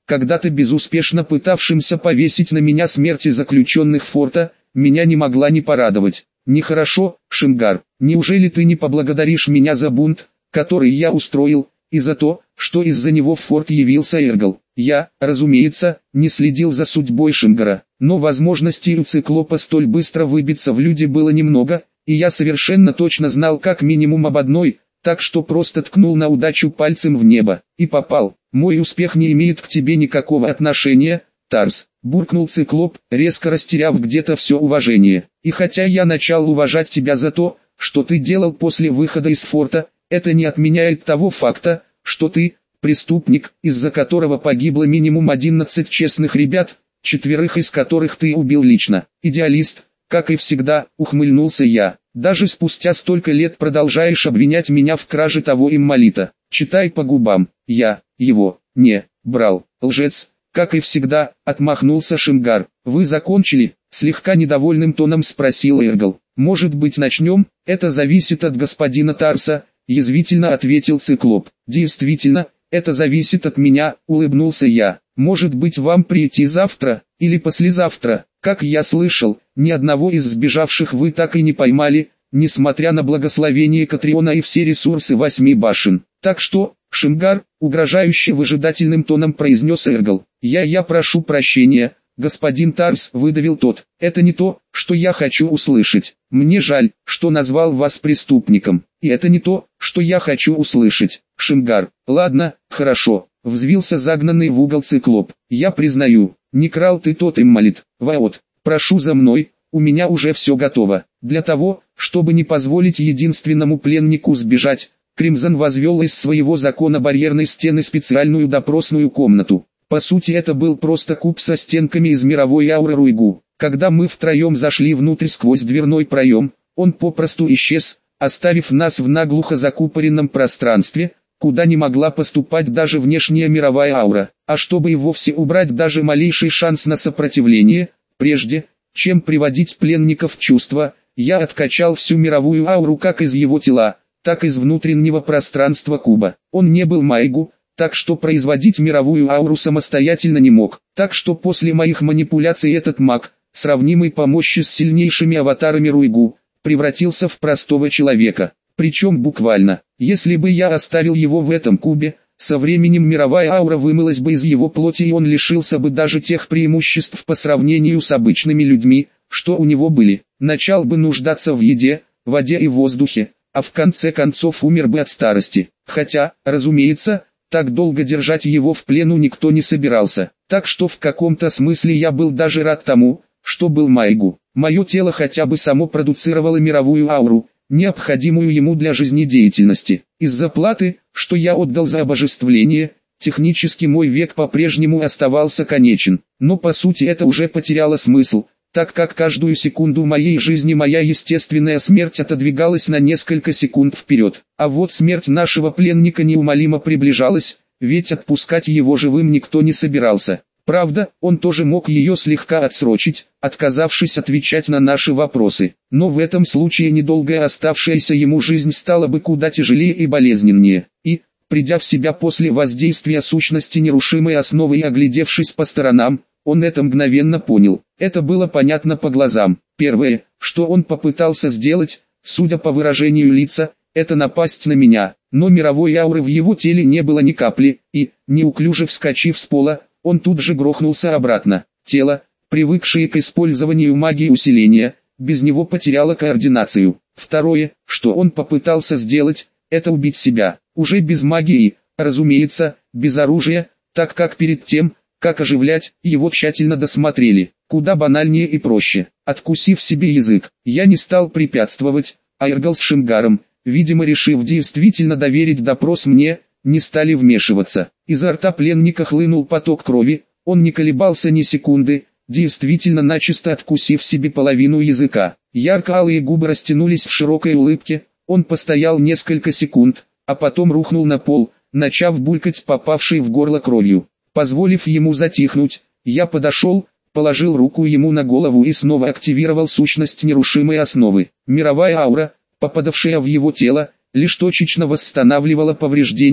когда-то безуспешно пытавшимся повесить на меня смерти заключенных форта, меня не могла не порадовать. Нехорошо, Шингар, неужели ты не поблагодаришь меня за бунт, который я устроил, и за то, что из-за него в форт явился Эргл? Я, разумеется, не следил за судьбой Шингара, но возможностей у циклопа столь быстро выбиться в люди было немного, и я совершенно точно знал как минимум об одной, так что просто ткнул на удачу пальцем в небо, и попал. Мой успех не имеет к тебе никакого отношения, Тарс, буркнул циклоп, резко растеряв где-то все уважение. И хотя я начал уважать тебя за то, что ты делал после выхода из форта, это не отменяет того факта, что ты, преступник, из-за которого погибло минимум одиннадцать честных ребят, четверых из которых ты убил лично. Идеалист, как и всегда, ухмыльнулся я. Даже спустя столько лет продолжаешь обвинять меня в краже того иммолита. Читай по губам. Я его не брал. Лжец, как и всегда, отмахнулся Шингар. Вы закончили? Слегка недовольным тоном спросил Эргл. Может быть, начнем? Это зависит от господина Тарса, язвительно ответил циклоп. Действительно, это зависит от меня, улыбнулся я. Может быть, вам прийти завтра или послезавтра? Как я слышал, ни одного из сбежавших вы так и не поймали, несмотря на благословение Катриона и все ресурсы восьми башен. Так что, Шингар, угрожающе выжидательным тоном произнес Эргл. Я я прошу прощения, господин Тарс, выдавил тот. Это не то, что я хочу услышать. Мне жаль, что назвал вас преступником. И это не то, что я хочу услышать. Шингар, ладно, хорошо, взвился загнанный в угол циклоп. Я признаю, не крал ты тот иммолит. Ваот, прошу за мной, у меня уже все готово. Для того, чтобы не позволить единственному пленнику сбежать, Кримзон возвел из своего закона барьерной стены специальную допросную комнату. По сути, это был просто куб со стенками из мировой ауры Руйгу. Когда мы втроем зашли внутрь сквозь дверной проем, он попросту исчез, оставив нас в наглухо закупоренном пространстве, куда не могла поступать даже внешняя мировая аура. А чтобы и вовсе убрать даже малейший шанс на сопротивление, прежде чем приводить пленника в чувство, я откачал всю мировую ауру как из его тела, так и из внутреннего пространства куба. Он не был Майгу, так что производить мировую ауру самостоятельно не мог. Так что после моих манипуляций этот маг, сравнимый по мощи с сильнейшими аватарами Руйгу, превратился в простого человека. Причем буквально, если бы я оставил его в этом кубе, со временем мировая аура вымылась бы из его плоти и он лишился бы даже тех преимуществ по сравнению с обычными людьми, что у него были. Начал бы нуждаться в еде, воде и воздухе, а в конце концов умер бы от старости. Хотя, разумеется, так долго держать его в плену никто не собирался. Так что в каком-то смысле я был даже рад тому, что был Майгу. Мое тело хотя бы само продуцировало мировую ауру, необходимую ему для жизнедеятельности. Из-за платы, что я отдал за обожествление, технически мой век по-прежнему оставался конечен. Но по сути это уже потеряло смысл, так как каждую секунду моей жизни моя естественная смерть отодвигалась на несколько секунд вперед. А вот смерть нашего пленника неумолимо приближалась, ведь отпускать его живым никто не собирался. Правда, он тоже мог ее слегка отсрочить, отказавшись отвечать на наши вопросы. Но в этом случае недолгая оставшаяся ему жизнь стала бы куда тяжелее и болезненнее. И, придя в себя после воздействия сущности нерушимой основы и оглядевшись по сторонам, он это мгновенно понял. Это было понятно по глазам. Первое, что он попытался сделать, судя по выражению лица, это напасть на меня. Но мировой ауры в его теле не было ни капли, и, неуклюже вскочив с пола, он тут же грохнулся обратно. Тело, привыкшее к использованию магии усиления, без него потеряло координацию. Второе, что он попытался сделать, это убить себя. Уже без магии, разумеется, без оружия, так как перед тем, как оживлять, его тщательно досмотрели. Куда банальнее и проще. Откусив себе язык, я не стал препятствовать, а Эргл с Шингаром, видимо решив действительно доверить допрос мне, не стали вмешиваться. Изо рта пленника хлынул поток крови, он не колебался ни секунды, действительно начисто откусив себе половину языка. Ярко-алые губы растянулись в широкой улыбке, он постоял несколько секунд, а потом рухнул на пол, начав булькать попавшей в горло кровью. Позволив ему затихнуть, я подошел, положил руку ему на голову и снова активировал сущность нерушимой основы. Мировая аура, попадавшая в его тело, лишь точечно восстанавливала повреждения,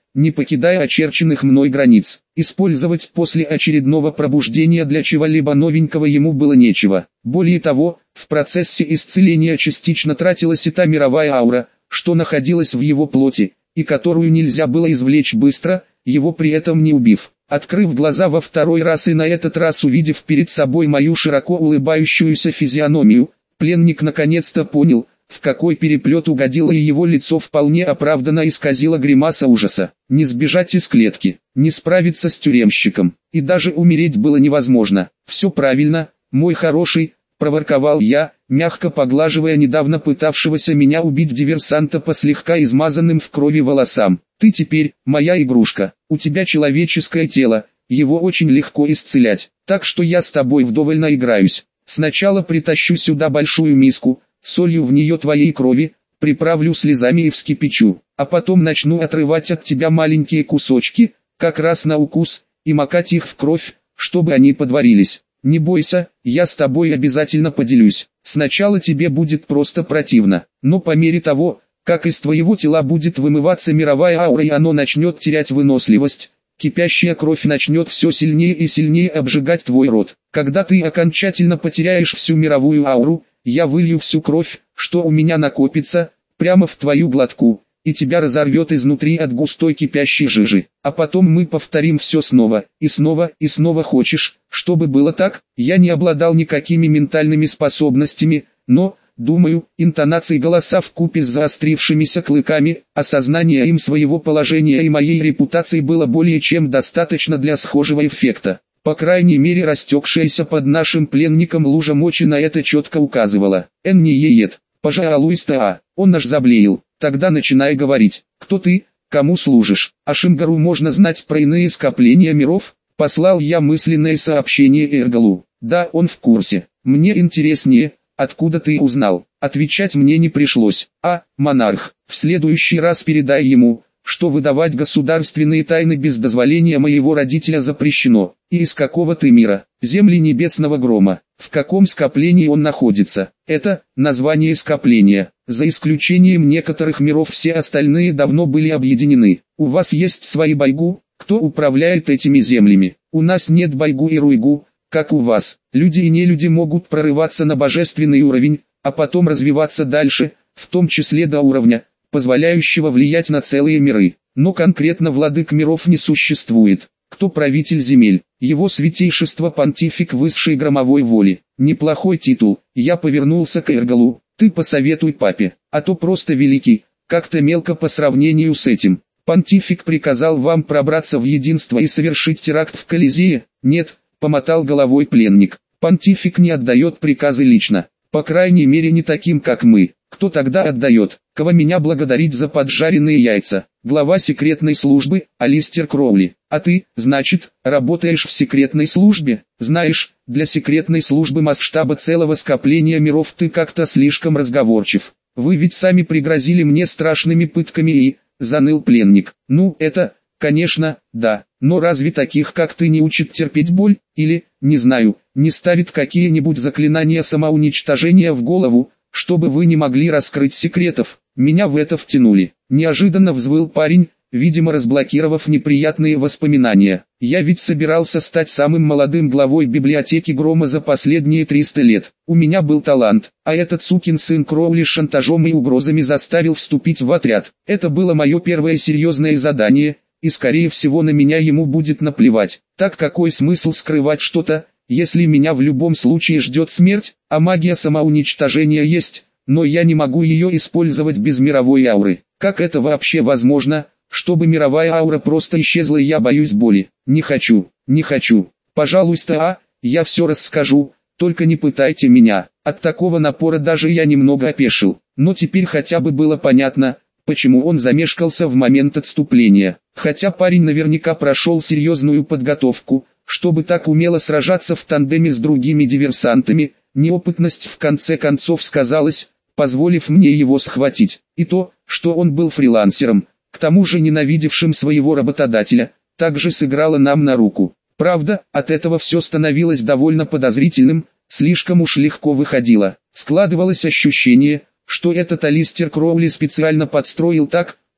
не покидая очерченных мной границ. Использовать после очередного пробуждения для чего-либо новенького ему было нечего. Более того, в процессе исцеления частично тратилась и та мировая аура, что находилась в его плоти, и которую нельзя было извлечь быстро, его при этом не убив. Открыв глаза во второй раз и на этот раз увидев перед собой мою широко улыбающуюся физиономию, пленник наконец-то понял, в какой переплет угодило, и его лицо вполне оправданно исказило гримаса ужаса. Не сбежать из клетки, не справиться с тюремщиком, и даже умереть было невозможно. «Все правильно, мой хороший», — проворковал я, мягко поглаживая недавно пытавшегося меня убить диверсанта по слегка измазанным в крови волосам. «Ты теперь моя игрушка, у тебя человеческое тело, его очень легко исцелять, так что я с тобой вдоволь наиграюсь. Сначала притащу сюда большую миску, солью в нее твоей крови, приправлю слезами и вскипячу, а потом начну отрывать от тебя маленькие кусочки, как раз на укус, и макать их в кровь, чтобы они подварились. Не бойся, я с тобой обязательно поделюсь. Сначала тебе будет просто противно, но по мере того, как из твоего тела будет вымываться мировая аура и оно начнет терять выносливость, кипящая кровь начнет все сильнее и сильнее обжигать твой рот. Когда ты окончательно потеряешь всю мировую ауру, я вылью всю кровь, что у меня накопится, прямо в твою глотку, и тебя разорвет изнутри от густой кипящей жижи. А потом мы повторим все снова, и снова, и снова. Хочешь, чтобы было так? Я не обладал никакими ментальными способностями, но, думаю, интонации голоса вкупе с заострившимися клыками, осознание им своего положения и моей репутации было более чем достаточно для схожего эффекта. По крайней мере, растекшаяся под нашим пленником лужа мочи на это четко указывала. «Эн не еет, пожалуйста, а, он наш заблеял». Тогда начинай говорить, кто ты, кому служишь. А Шимгару можно знать про иные скопления миров? Послал я мысленное сообщение Эргалу. Да, он в курсе. Мне интереснее, откуда ты узнал. Отвечать мне не пришлось. А, монарх, в следующий раз передай ему, что выдавать государственные тайны без дозволения моего родителя запрещено. И из какого ты мира? Земли небесного грома. В каком скоплении он находится? Это название скопления. За исключением некоторых миров все остальные давно были объединены. У вас есть свои байгу, кто управляет этими землями? У нас нет байгу и руйгу, как у вас. Люди и нелюди могут прорываться на божественный уровень, а потом развиваться дальше, в том числе до уровня, позволяющего влиять на целые миры. Но конкретно владык миров не существует. Кто правитель земель? Его святейшество понтифик высшей громовой воли. Неплохой титул. Я повернулся к Эргалу. Ты посоветуй папе, а то просто великий, как-то мелко по сравнению с этим. Понтифик приказал вам пробраться в единство и совершить теракт в Колизее? Нет, помотал головой пленник. Понтифик не отдает приказы лично. По крайней мере не таким, как мы. Кто тогда отдает? Кого меня благодарить за поджаренные яйца? Глава секретной службы, Алистер Кроули. А ты, значит, работаешь в секретной службе? Знаешь, для секретной службы масштаба целого скопления миров ты как-то слишком разговорчив. Вы ведь сами пригрозили мне страшными пытками и... Заныл пленник. Ну, это, конечно, да. Но разве таких, как ты, не учат терпеть боль? Или, не знаю, не ставит какие-нибудь заклинания самоуничтожения в голову, чтобы вы не могли раскрыть секретов? Меня в это втянули. Неожиданно взвыл парень, видимо разблокировав неприятные воспоминания. Я ведь собирался стать самым молодым главой библиотеки Грома за последние триста лет. У меня был талант, а этот сукин сын Кроули шантажом и угрозами заставил вступить в отряд. Это было мое первое серьезное задание, и скорее всего на меня ему будет наплевать. Так какой смысл скрывать что-то, если меня в любом случае ждет смерть, а магия самоуничтожения есть, но я не могу ее использовать без мировой ауры. Как это вообще возможно? Чтобы мировая аура просто исчезла, я боюсь боли. Не хочу, не хочу. Пожалуйста, а, я все расскажу, только не пытайте меня. От такого напора даже я немного опешил. Но теперь хотя бы было понятно, почему он замешкался в момент отступления. Хотя парень наверняка прошел серьезную подготовку, чтобы так умело сражаться в тандеме с другими диверсантами, неопытность в конце концов сказалась, позволив мне его схватить. И то, что он был фрилансером, к тому же ненавидевшим своего работодателя, также сыграло нам на руку. Правда, от этого все становилось довольно подозрительным, слишком уж легко выходило. Складывалось ощущение, что этот Алистер Кроули специально подстроил так,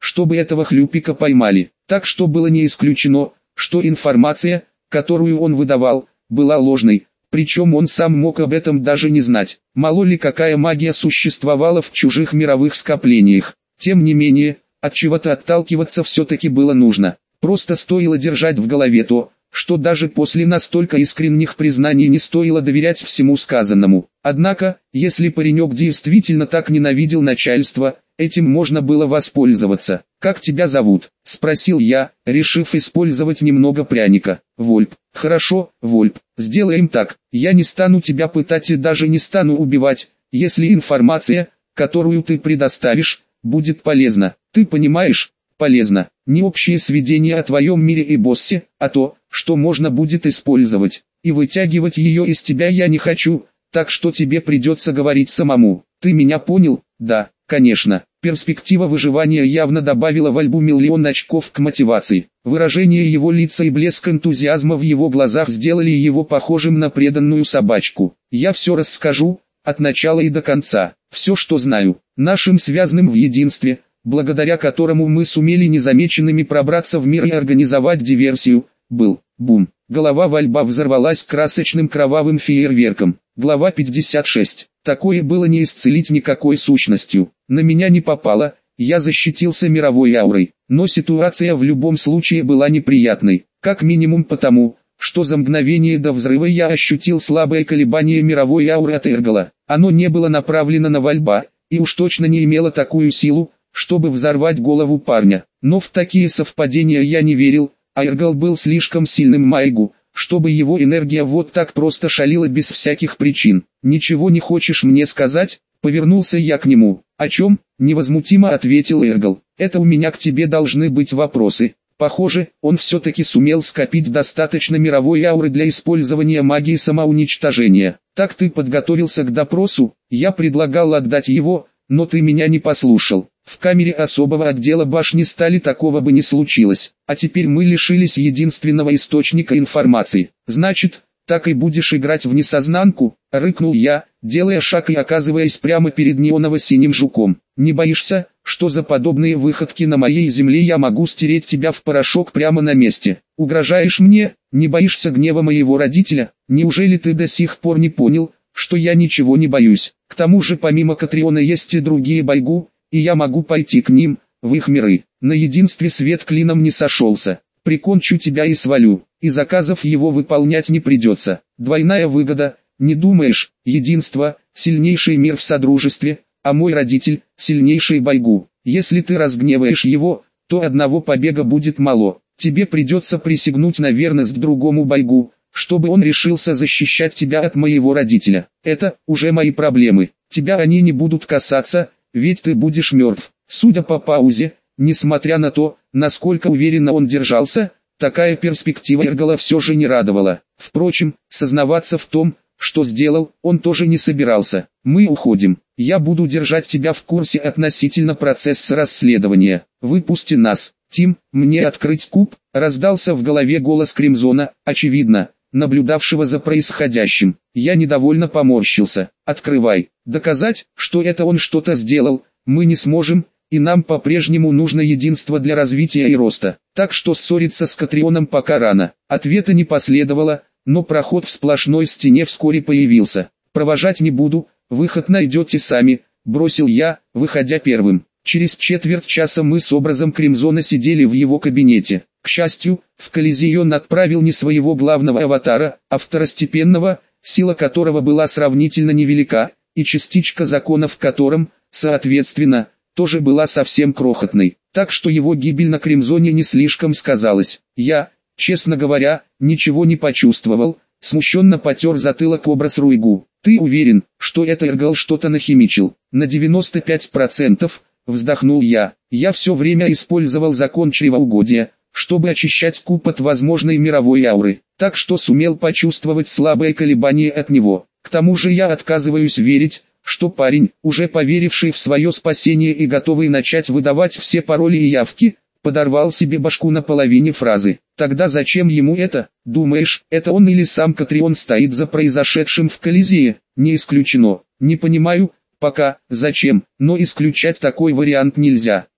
чтобы этого хлюпика поймали. Так что было не исключено, что информация, которую он выдавал, была ложной, причем он сам мог об этом даже не знать. Мало ли какая магия существовала в чужих мировых скоплениях. Тем не менее, от чего-то отталкиваться все-таки было нужно. Просто стоило держать в голове то, что даже после настолько искренних признаний не стоило доверять всему сказанному. Однако, если паренек действительно так ненавидел начальство, этим можно было воспользоваться. «Как тебя зовут?» – спросил я, решив использовать немного пряника. «Вольп». «Хорошо, Вольп, сделаем так. Я не стану тебя пытать и даже не стану убивать, если информация, которую ты предоставишь, будет полезна. Ты понимаешь? Полезно. Не общие сведения о твоем мире и боссе, а то, что можно будет использовать. И вытягивать ее из тебя я не хочу, так что тебе придется говорить самому. Ты меня понял?» «Да, конечно». Перспектива выживания явно добавила Вольбу миллион очков к мотивации. Выражение его лица и блеск энтузиазма в его глазах сделали его похожим на преданную собачку. «Я все расскажу, от начала и до конца. Все, что знаю. Нашим связанным в единстве, благодаря которому мы сумели незамеченными пробраться в мир и организовать диверсию, был». Бум. Голова Вольба взорвалась красочным кровавым фейерверком. Глава пятьдесят шесть. Такое было не исцелить никакой сущностью. На меня не попало, я защитился мировой аурой. Но ситуация в любом случае была неприятной. Как минимум потому, что за мгновение до взрыва я ощутил слабое колебание мировой ауры от Эргала. Оно не было направлено на Вольба, и уж точно не имело такую силу, чтобы взорвать голову парня. Но в такие совпадения я не верил, а Эргал был слишком сильным Майгу, чтобы его энергия вот так просто шалила без всяких причин. «Ничего не хочешь мне сказать?» Повернулся я к нему. «О чем?» – невозмутимо ответил Эргал. «Это у меня к тебе должны быть вопросы». Похоже, он все-таки сумел скопить достаточно мировой ауры для использования магии самоуничтожения. «Так ты подготовился к допросу?» «Я предлагал отдать его, но ты меня не послушал. В камере особого отдела башни стали такого бы не случилось. А теперь мы лишились единственного источника информации. Значит, так и будешь играть в несознанку?» — рыкнул я, делая шаг и оказываясь прямо перед неоново-синим жуком. «Не боишься, что за подобные выходки на моей земле я могу стереть тебя в порошок прямо на месте? Угрожаешь мне? Не боишься гнева моего родителя? Неужели ты до сих пор не понял, что я ничего не боюсь? К тому же помимо Катриона есть и другие Байгу, и я могу пойти к ним, в их миры. На единстве свет клином не сошелся. Прикончу тебя и свалю, и заказов его выполнять не придется. Двойная выгода, не думаешь? Единство, сильнейший мир в содружестве, а мой родитель, сильнейший Байгу. Если ты разгневаешь его, то одного побега будет мало. Тебе придется присягнуть на верность другому Байгу, чтобы он решился защищать тебя от моего родителя. Это уже мои проблемы. Тебя они не будут касаться, ведь ты будешь мертв». Судя по паузе, несмотря на то, насколько уверенно он держался, такая перспектива Эргала все же не радовала. Впрочем, сознаваться в том, что сделал, он тоже не собирался. «Мы уходим. Я буду держать тебя в курсе относительно процесса расследования. Выпусти нас, Тим, мне открыть куб», — раздался в голове голос Кримзона, очевидно, наблюдавшего за происходящим. Я недовольно поморщился. «Открывай. Доказать, что это он что-то сделал, мы не сможем, и нам по-прежнему нужно единство для развития и роста. Так что ссориться с Катрионом пока рано». Ответа не последовало, но проход в сплошной стене вскоре появился. «Провожать не буду, выход найдете сами», — бросил я, выходя первым. Через четверть часа мы с образом Кримзона сидели в его кабинете. К счастью, в Колизей он отправил не своего главного аватара, а второстепенного, сила которого была сравнительно невелика, и частичка закона в котором, соответственно, тоже была совсем крохотной. Так что его гибель на Кримзоне не слишком сказалась. Я, честно говоря, ничего не почувствовал, смущенно потер затылок образ Руйгу. «Ты уверен, что это Эргал что-то нахимичил?» «На девяносто пять процентов», вздохнул я. «Я все время использовал закон чревоугодия, чтобы очищать куб от возможной мировой ауры, так что сумел почувствовать слабое колебание от него. К тому же я отказываюсь верить, что парень, уже поверивший в свое спасение и готовый начать выдавать все пароли и явки, подорвал себе башку на половине фразы. Тогда зачем ему это? Думаешь, это он или сам Катрион стоит за произошедшим в Колизее? Не исключено. Не понимаю, пока, зачем, но исключать такой вариант нельзя.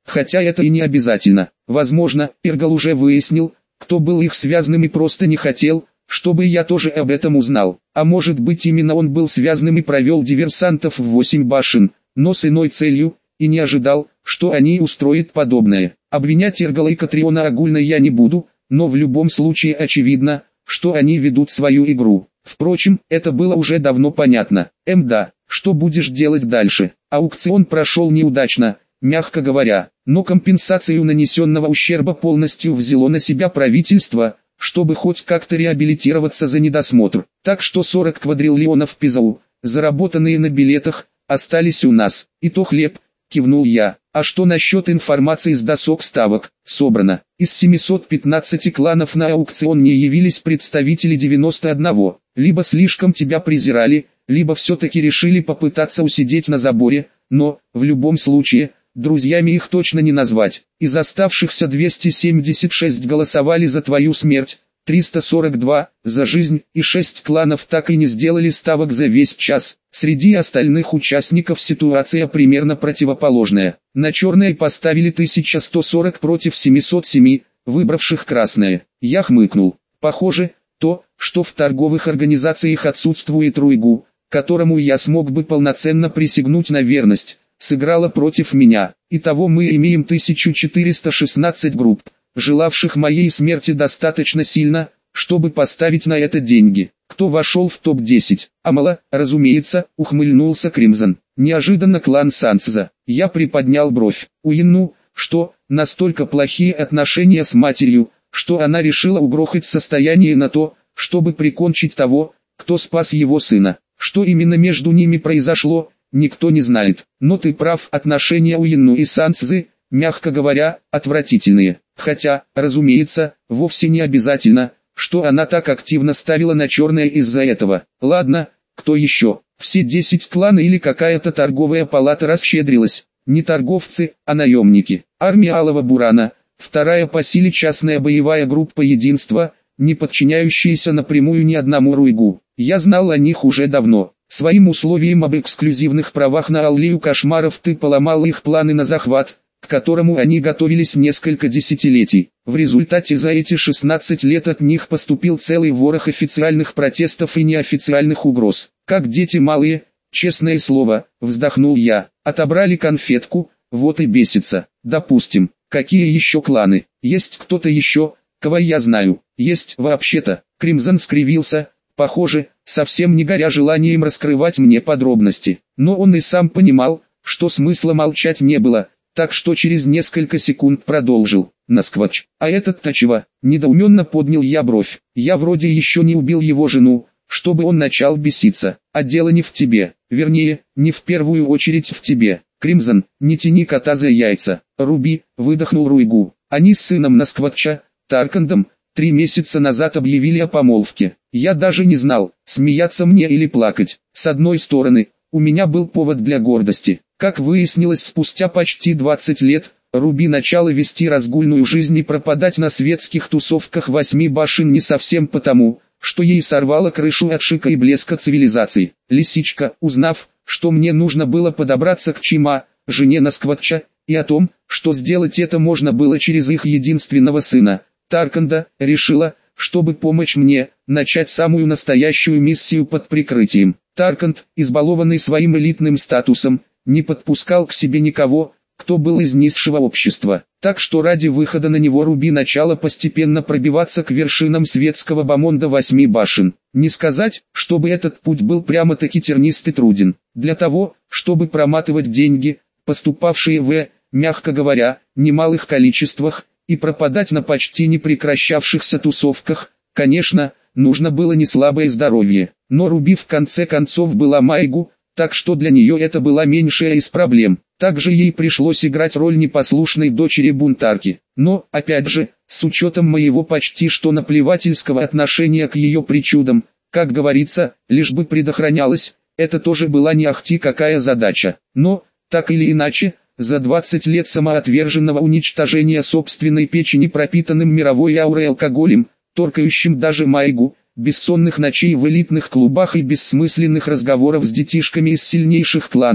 Хотя это и не обязательно. Возможно, Иргал уже выяснил, кто был их связанным и просто не хотел, чтобы я тоже об этом узнал. А может быть именно он был связанным и провел диверсантов в восемь башен, но с иной целью, и не ожидал, что они устроят подобное. Обвинять Иргала и Катриона огульно я не буду, но в любом случае очевидно, что они ведут свою игру. Впрочем, это было уже давно понятно. Мда, что будешь делать дальше? Аукцион прошел неудачно, мягко говоря, но компенсацию нанесенного ущерба полностью взяло на себя правительство, чтобы хоть как-то реабилитироваться за недосмотр. Так что сорок квадриллионов пизау, заработанные на билетах, остались у нас. И то хлеб, кивнул я. А что насчет информации с досок ставок? Собрано. Из семисот пятнадцати кланов на аукцион не явились представители девяноста одного. Либо слишком тебя презирали, либо все-таки решили попытаться усидеть на заборе, но, в любом случае, друзьями их точно не назвать. Из оставшихся двухсот семидесяти шести голосовали за твою смерть, триста сорок два – за жизнь, и шесть кланов так и не сделали ставок за весь час. Среди остальных участников ситуация примерно противоположная. На черное поставили тысяча сто сорок против семисот семи, выбравших красное. Я хмыкнул. Похоже, то, что в торговых организациях отсутствует Руйгу, которому я смог бы полноценно присягнуть на верность, сыграла против меня. Итого мы имеем тысячу четыреста шестнадцать групп, желавших моей смерти достаточно сильно, чтобы поставить на это деньги. Кто вошел в топ десять? Амала, разумеется, ухмыльнулся Кримзон. Неожиданно клан Сансза. Я приподнял бровь. Уинну, что, настолько плохие отношения с матерью, что она решила угрохать состояние на то, чтобы прикончить того, кто спас его сына. Что именно между ними произошло, никто не знает. Но ты прав, отношения Уинну и Сансзы, мягко говоря, отвратительные. Хотя, разумеется, вовсе не обязательно, что она так активно ставила на черное из-за этого. Ладно, кто еще? Все десять клана или какая-то торговая палата расщедрилась. Не торговцы, а наемники. Армия Алого Бурана, вторая по силе частная боевая группа единства, не подчиняющаяся напрямую ни одному Руйгу. Я знал о них уже давно. Своим условием об эксклюзивных правах на Аллею Кошмаров ты поломал их планы на захват, к которому они готовились несколько десятилетий. В результате за эти шестнадцать лет от них поступил целый ворох официальных протестов и неофициальных угроз. Как дети малые, честное слово, вздохнул я. Отобрали конфетку, вот и бесится. Допустим, какие еще кланы? Есть кто-то еще, кого я знаю? Есть вообще-то. Кримзон скривился, похоже, совсем не горя желанием раскрывать мне подробности. Но он и сам понимал, что смысла молчать не было. Так что через несколько секунд продолжил. Насквач. А этот-то чего? Недоуменно поднял я бровь. Я вроде еще не убил его жену, чтобы он начал беситься. А дело не в тебе. Вернее, не в первую очередь в тебе. Кримзон, не тяни кота за яйца. Руби, выдохнул Руйгу. Они с сыном Насквача, Таркандом, три месяца назад объявили о помолвке. Я даже не знал, смеяться мне или плакать. С одной стороны, у меня был повод для гордости. Как выяснилось спустя почти двадцать лет, Руби начала вести разгульную жизнь и пропадать на светских тусовках восьми башен не совсем потому, что ей сорвало крышу от шика и блеска цивилизации. Лисичка, узнав, что мне нужно было подобраться к Чима, жене Насквача, и о том, что сделать это можно было через их единственного сына, Тарканда, решила, чтобы помочь мне, начать самую настоящую миссию под прикрытием. Тарканд, избалованный своим элитным статусом, не подпускал к себе никого, кто был из низшего общества. Так что ради выхода на него Руби начала постепенно пробиваться к вершинам светского бомонда восьми башен. Не сказать, чтобы этот путь был прямо-таки тернист и труден. Для того, чтобы проматывать деньги, поступавшие в, мягко говоря, немалых количествах, и пропадать на почти не прекращавшихся тусовках, конечно, нужно было не слабое здоровье. Но Руби в конце концов была Майгу, так что для нее это была меньшая из проблем. Также ей пришлось играть роль непослушной дочери бунтарки. Но, опять же, с учетом моего почти что наплевательского отношения к ее причудам, как говорится, лишь бы предохранялась, это тоже была не ахти какая задача. Но, так или иначе, за двадцать лет самоотверженного уничтожения собственной печени пропитанным мировой аурой алкоголем, торкающим даже Майгу, бессонных ночей в элитных клубах и бессмысленных разговоров с детишками из сильнейших кланов,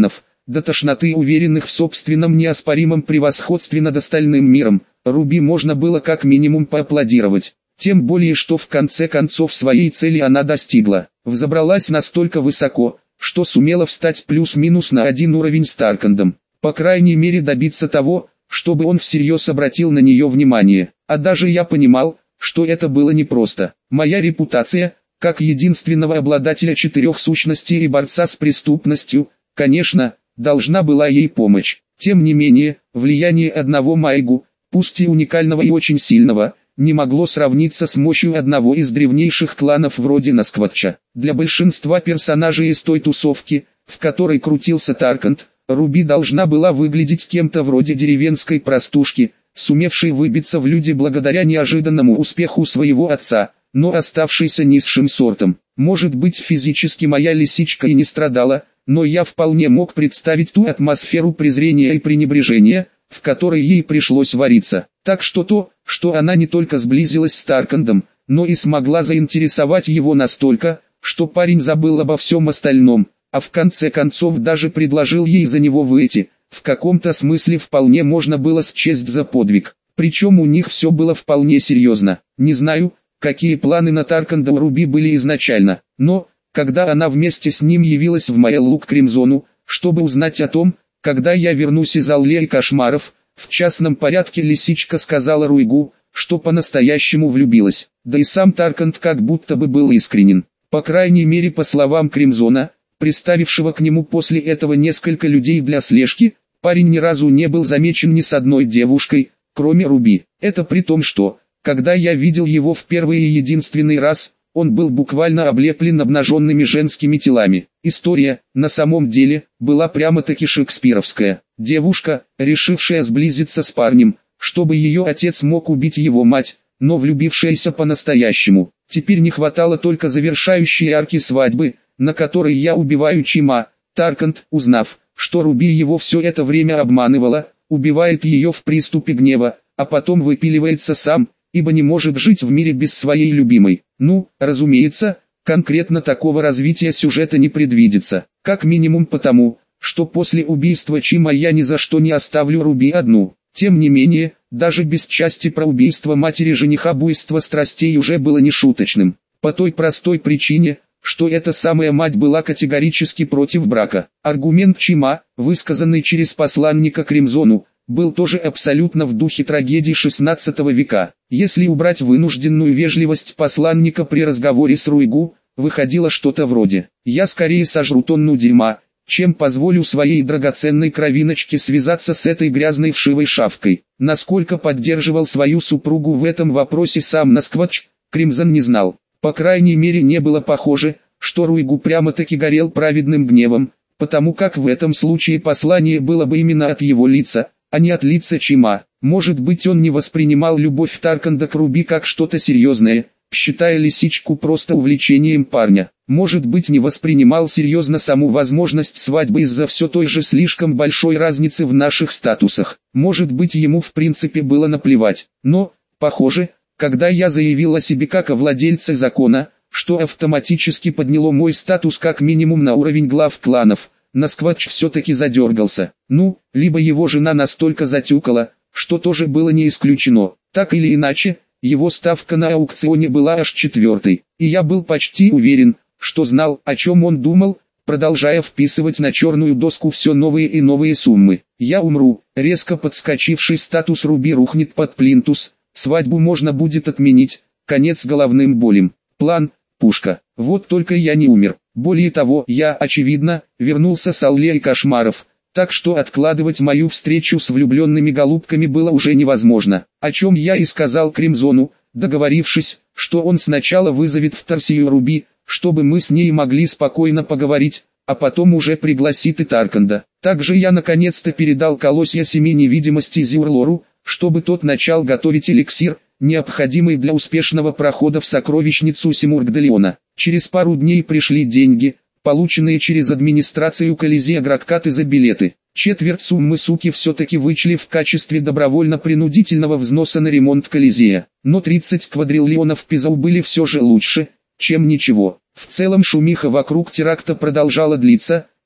до тошноты уверенных в собственном неоспоримом превосходстве над остальным миром, Руби можно было как минимум поаплодировать. Тем более, что в конце концов своей цели она достигла. Взобралась настолько высоко, что сумела встать плюс-минус на один уровень с Таркандом. По крайней мере добиться того, чтобы он всерьез обратил на нее внимание. А даже я понимал, что это было непросто. Моя репутация, как единственного обладателя четырех сущностей и борца с преступностью, конечно, должна была ей помочь. Тем не менее, влияние одного Майгу, пусть и уникального и очень сильного, не могло сравниться с мощью одного из древнейших кланов вроде Наскватча. Для большинства персонажей из той тусовки, в которой крутился Тарканд, Руби должна была выглядеть кем-то вроде деревенской простушки, сумевшей выбиться в люди благодаря неожиданному успеху своего отца, но оставшейся низшим сортом. Может быть, физически моя лисичка и не страдала, но я вполне мог представить ту атмосферу презрения и пренебрежения, в которой ей пришлось вариться. Так что то, что она не только сблизилась с Таркандом, но и смогла заинтересовать его настолько, что парень забыл обо всем остальном, а в конце концов даже предложил ей за него выйти, в каком-то смысле вполне можно было счесть за подвиг. Причем у них все было вполне серьезно. Не знаю, какие планы на Тарканда у Руби были изначально, но, когда она вместе с ним явилась в Майлук Кримзону, чтобы узнать о том, когда я вернусь из Аллеи Кошмаров, в частном порядке лисичка сказала Руйгу, что по-настоящему влюбилась. Да и сам Тарканд как будто бы был искренен. По крайней мере, по словам Кримзона, приставившего к нему после этого несколько людей для слежки, парень ни разу не был замечен ни с одной девушкой, кроме Руби. Это при том, что, когда я видел его в первый и единственный раз, он был буквально облеплен обнаженными женскими телами. История, на самом деле, была прямо-таки шекспировская. Девушка, решившая сблизиться с парнем, чтобы ее отец мог убить его мать, но влюбившаяся по-настоящему. Теперь не хватало только завершающей арки свадьбы, на которой я убиваю Чима. Тарканд, узнав, что Руби его все это время обманывала, убивает ее в приступе гнева, а потом выпиливается сам, ибо не может жить в мире без своей любимой. Ну, разумеется, конкретно такого развития сюжета не предвидится, как минимум потому, что после убийства Чима я ни за что не оставлю Руби одну. Тем не менее, даже без части про убийство матери жениха буйство страстей уже было нешуточным, по той простой причине, что эта самая мать была категорически против брака. Аргумент Чима, высказанный через посланника Кримзону, был тоже абсолютно в духе трагедий шестнадцатого века. Если убрать вынужденную вежливость посланника при разговоре с Руйгу, выходило что-то вроде: «Я скорее сожру тонну дерьма, чем позволю своей драгоценной кровиночке связаться с этой грязной вшивой шавкой». Насколько поддерживал свою супругу в этом вопросе сам Наскватч, Кримзон не знал. По крайней мере, не было похоже, что Руйгу прямо-таки горел праведным гневом, потому как в этом случае послание было бы именно от его лица, а не от лица Чима. Может быть, он не воспринимал любовь Тарканда к Руби как что-то серьезное, считая лисичку просто увлечением парня. Может быть, не воспринимал серьезно саму возможность свадьбы из-за все той же слишком большой разницы в наших статусах. Может быть, ему в принципе было наплевать. Но, похоже, когда я заявил о себе как о владельце закона, что автоматически подняло мой статус как минимум на уровень глав кланов, Наскватч все-таки задергался. Ну, либо его жена настолько затюкала, что тоже было не исключено. Так или иначе, его ставка на аукционе была аж четвертой, и я был почти уверен, что знал, о чем он думал, продолжая вписывать на черную доску все новые и новые суммы. Я умру, резко подскочивший статус Руби рухнет под плинтус, свадьбу можно будет отменить, конец головным болям. План, пушка. Вот только я не умер. Более того, я, очевидно, вернулся с Аллеи Кошмаров, так что откладывать мою встречу с влюбленными голубками было уже невозможно, о чем я и сказал Кримзону, договорившись, что он сначала вызовет в Тарсию Руби, чтобы мы с ней могли спокойно поговорить, а потом уже пригласит и Тарканда. Также я наконец-то передал колосья семи невидимости Зюрлору, чтобы тот начал готовить эликсир, необходимый для успешного прохода в сокровищницу Симургдалиона. Через пару дней пришли деньги, полученные через администрацию Колизея Граккаты за билеты. Четверть суммы суки все-таки вычли в качестве добровольно-принудительного взноса на ремонт Колизея. Но тридцать квадриллионов пизов были все же лучше, чем ничего. В целом шумиха вокруг теракта продолжала длиться,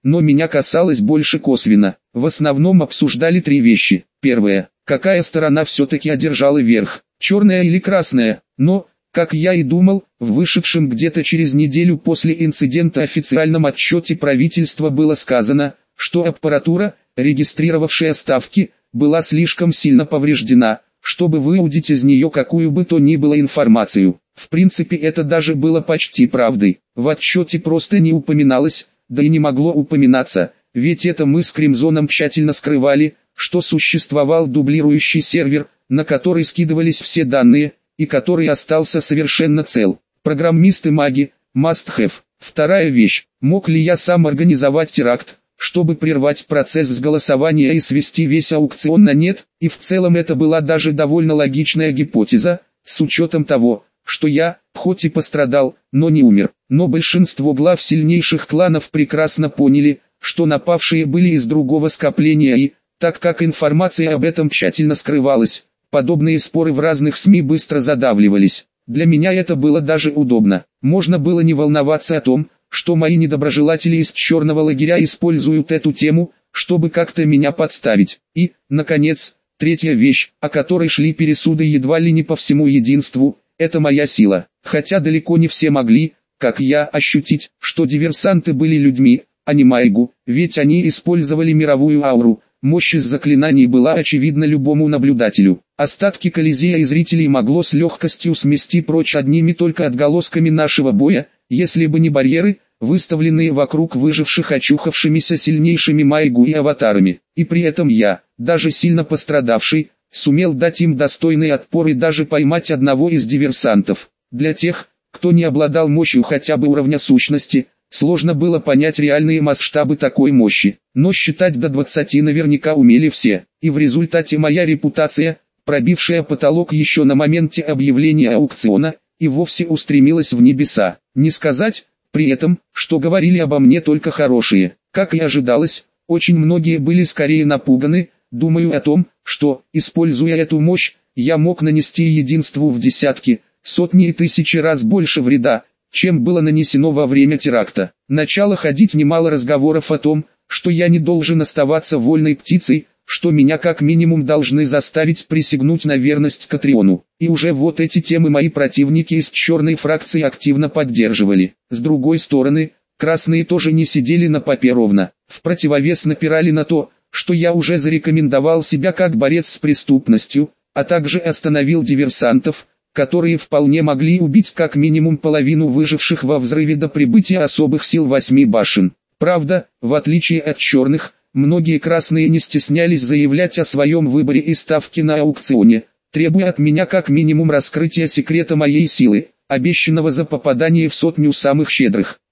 но меня касалось больше косвенно. В основном обсуждали три вещи. Первое. Какая сторона все-таки одержала верх, черная или красная, но, как я и думал, в вышедшем где-то через неделю после инцидента официальном отчете правительства было сказано, что аппаратура, регистрировавшая ставки, была слишком сильно повреждена, чтобы выудить из нее какую бы то ни было информацию. В принципе, это даже было почти правдой. В отчете просто не упоминалось, да и не могло упоминаться, ведь это мы с Кримзоном тщательно скрывали, что существовал дублирующий сервер, на который скидывались все данные, и который остался совершенно цел. Программисты-маги, must have. Вторая вещь, мог ли я сам организовать теракт, чтобы прервать процесс с голосования и свести весь аукцион на нет, и в целом это была даже довольно логичная гипотеза, с учетом того, что я, хоть и пострадал, но не умер. Но большинство глав сильнейших кланов прекрасно поняли, что напавшие были из другого скопления и, так как информация об этом тщательно скрывалась, подобные споры в разных СМИ быстро задавливались. Для меня это было даже удобно. Можно было не волноваться о том, что мои недоброжелатели из черного лагеря используют эту тему, чтобы как-то меня подставить. И, наконец, третья вещь, о которой шли пересуды едва ли не по всему единству, это моя сила. Хотя далеко не все могли, как я, ощутить, что диверсанты были людьми, а не Майгу, ведь они использовали мировую ауру. Мощь из заклинаний была очевидна любому наблюдателю. Остатки Колизея и зрителей могло с легкостью смести прочь одними только отголосками нашего боя, если бы не барьеры, выставленные вокруг выживших очухавшимися сильнейшими Майгу и аватарами. И при этом я, даже сильно пострадавший, сумел дать им достойный отпор и даже поймать одного из диверсантов. Для тех, кто не обладал мощью хотя бы уровня сущности, сложно было понять реальные масштабы такой мощи, но считать до двадцати наверняка умели все, и в результате моя репутация, пробившая потолок еще на моменте объявления аукциона, и вовсе устремилась в небеса. Не сказать, при этом, что говорили обо мне только хорошие. Как и ожидалось, очень многие были скорее напуганы, думаю о том, что, используя эту мощь, я мог нанести единству в десятки, сотни и тысячи раз больше вреда, чем было нанесено во время теракта. Начало ходить немало разговоров о том, что я не должен оставаться вольной птицей, что меня как минимум должны заставить присягнуть на верность Катриону. И уже вот эти темы мои противники из черной фракции активно поддерживали. С другой стороны, красные тоже не сидели на попе ровно. В противовес напирали на то, что я уже зарекомендовал себя как борец с преступностью, а также остановил диверсантов, которые вполне могли убить как минимум половину выживших во взрыве до прибытия особых сил восьми башен. Правда, в отличие от черных, многие красные не стеснялись заявлять о своем выборе и ставке на аукционе, требуя от меня как минимум раскрытия секрета моей силы, обещанного за попадание в сотню самых щедрых.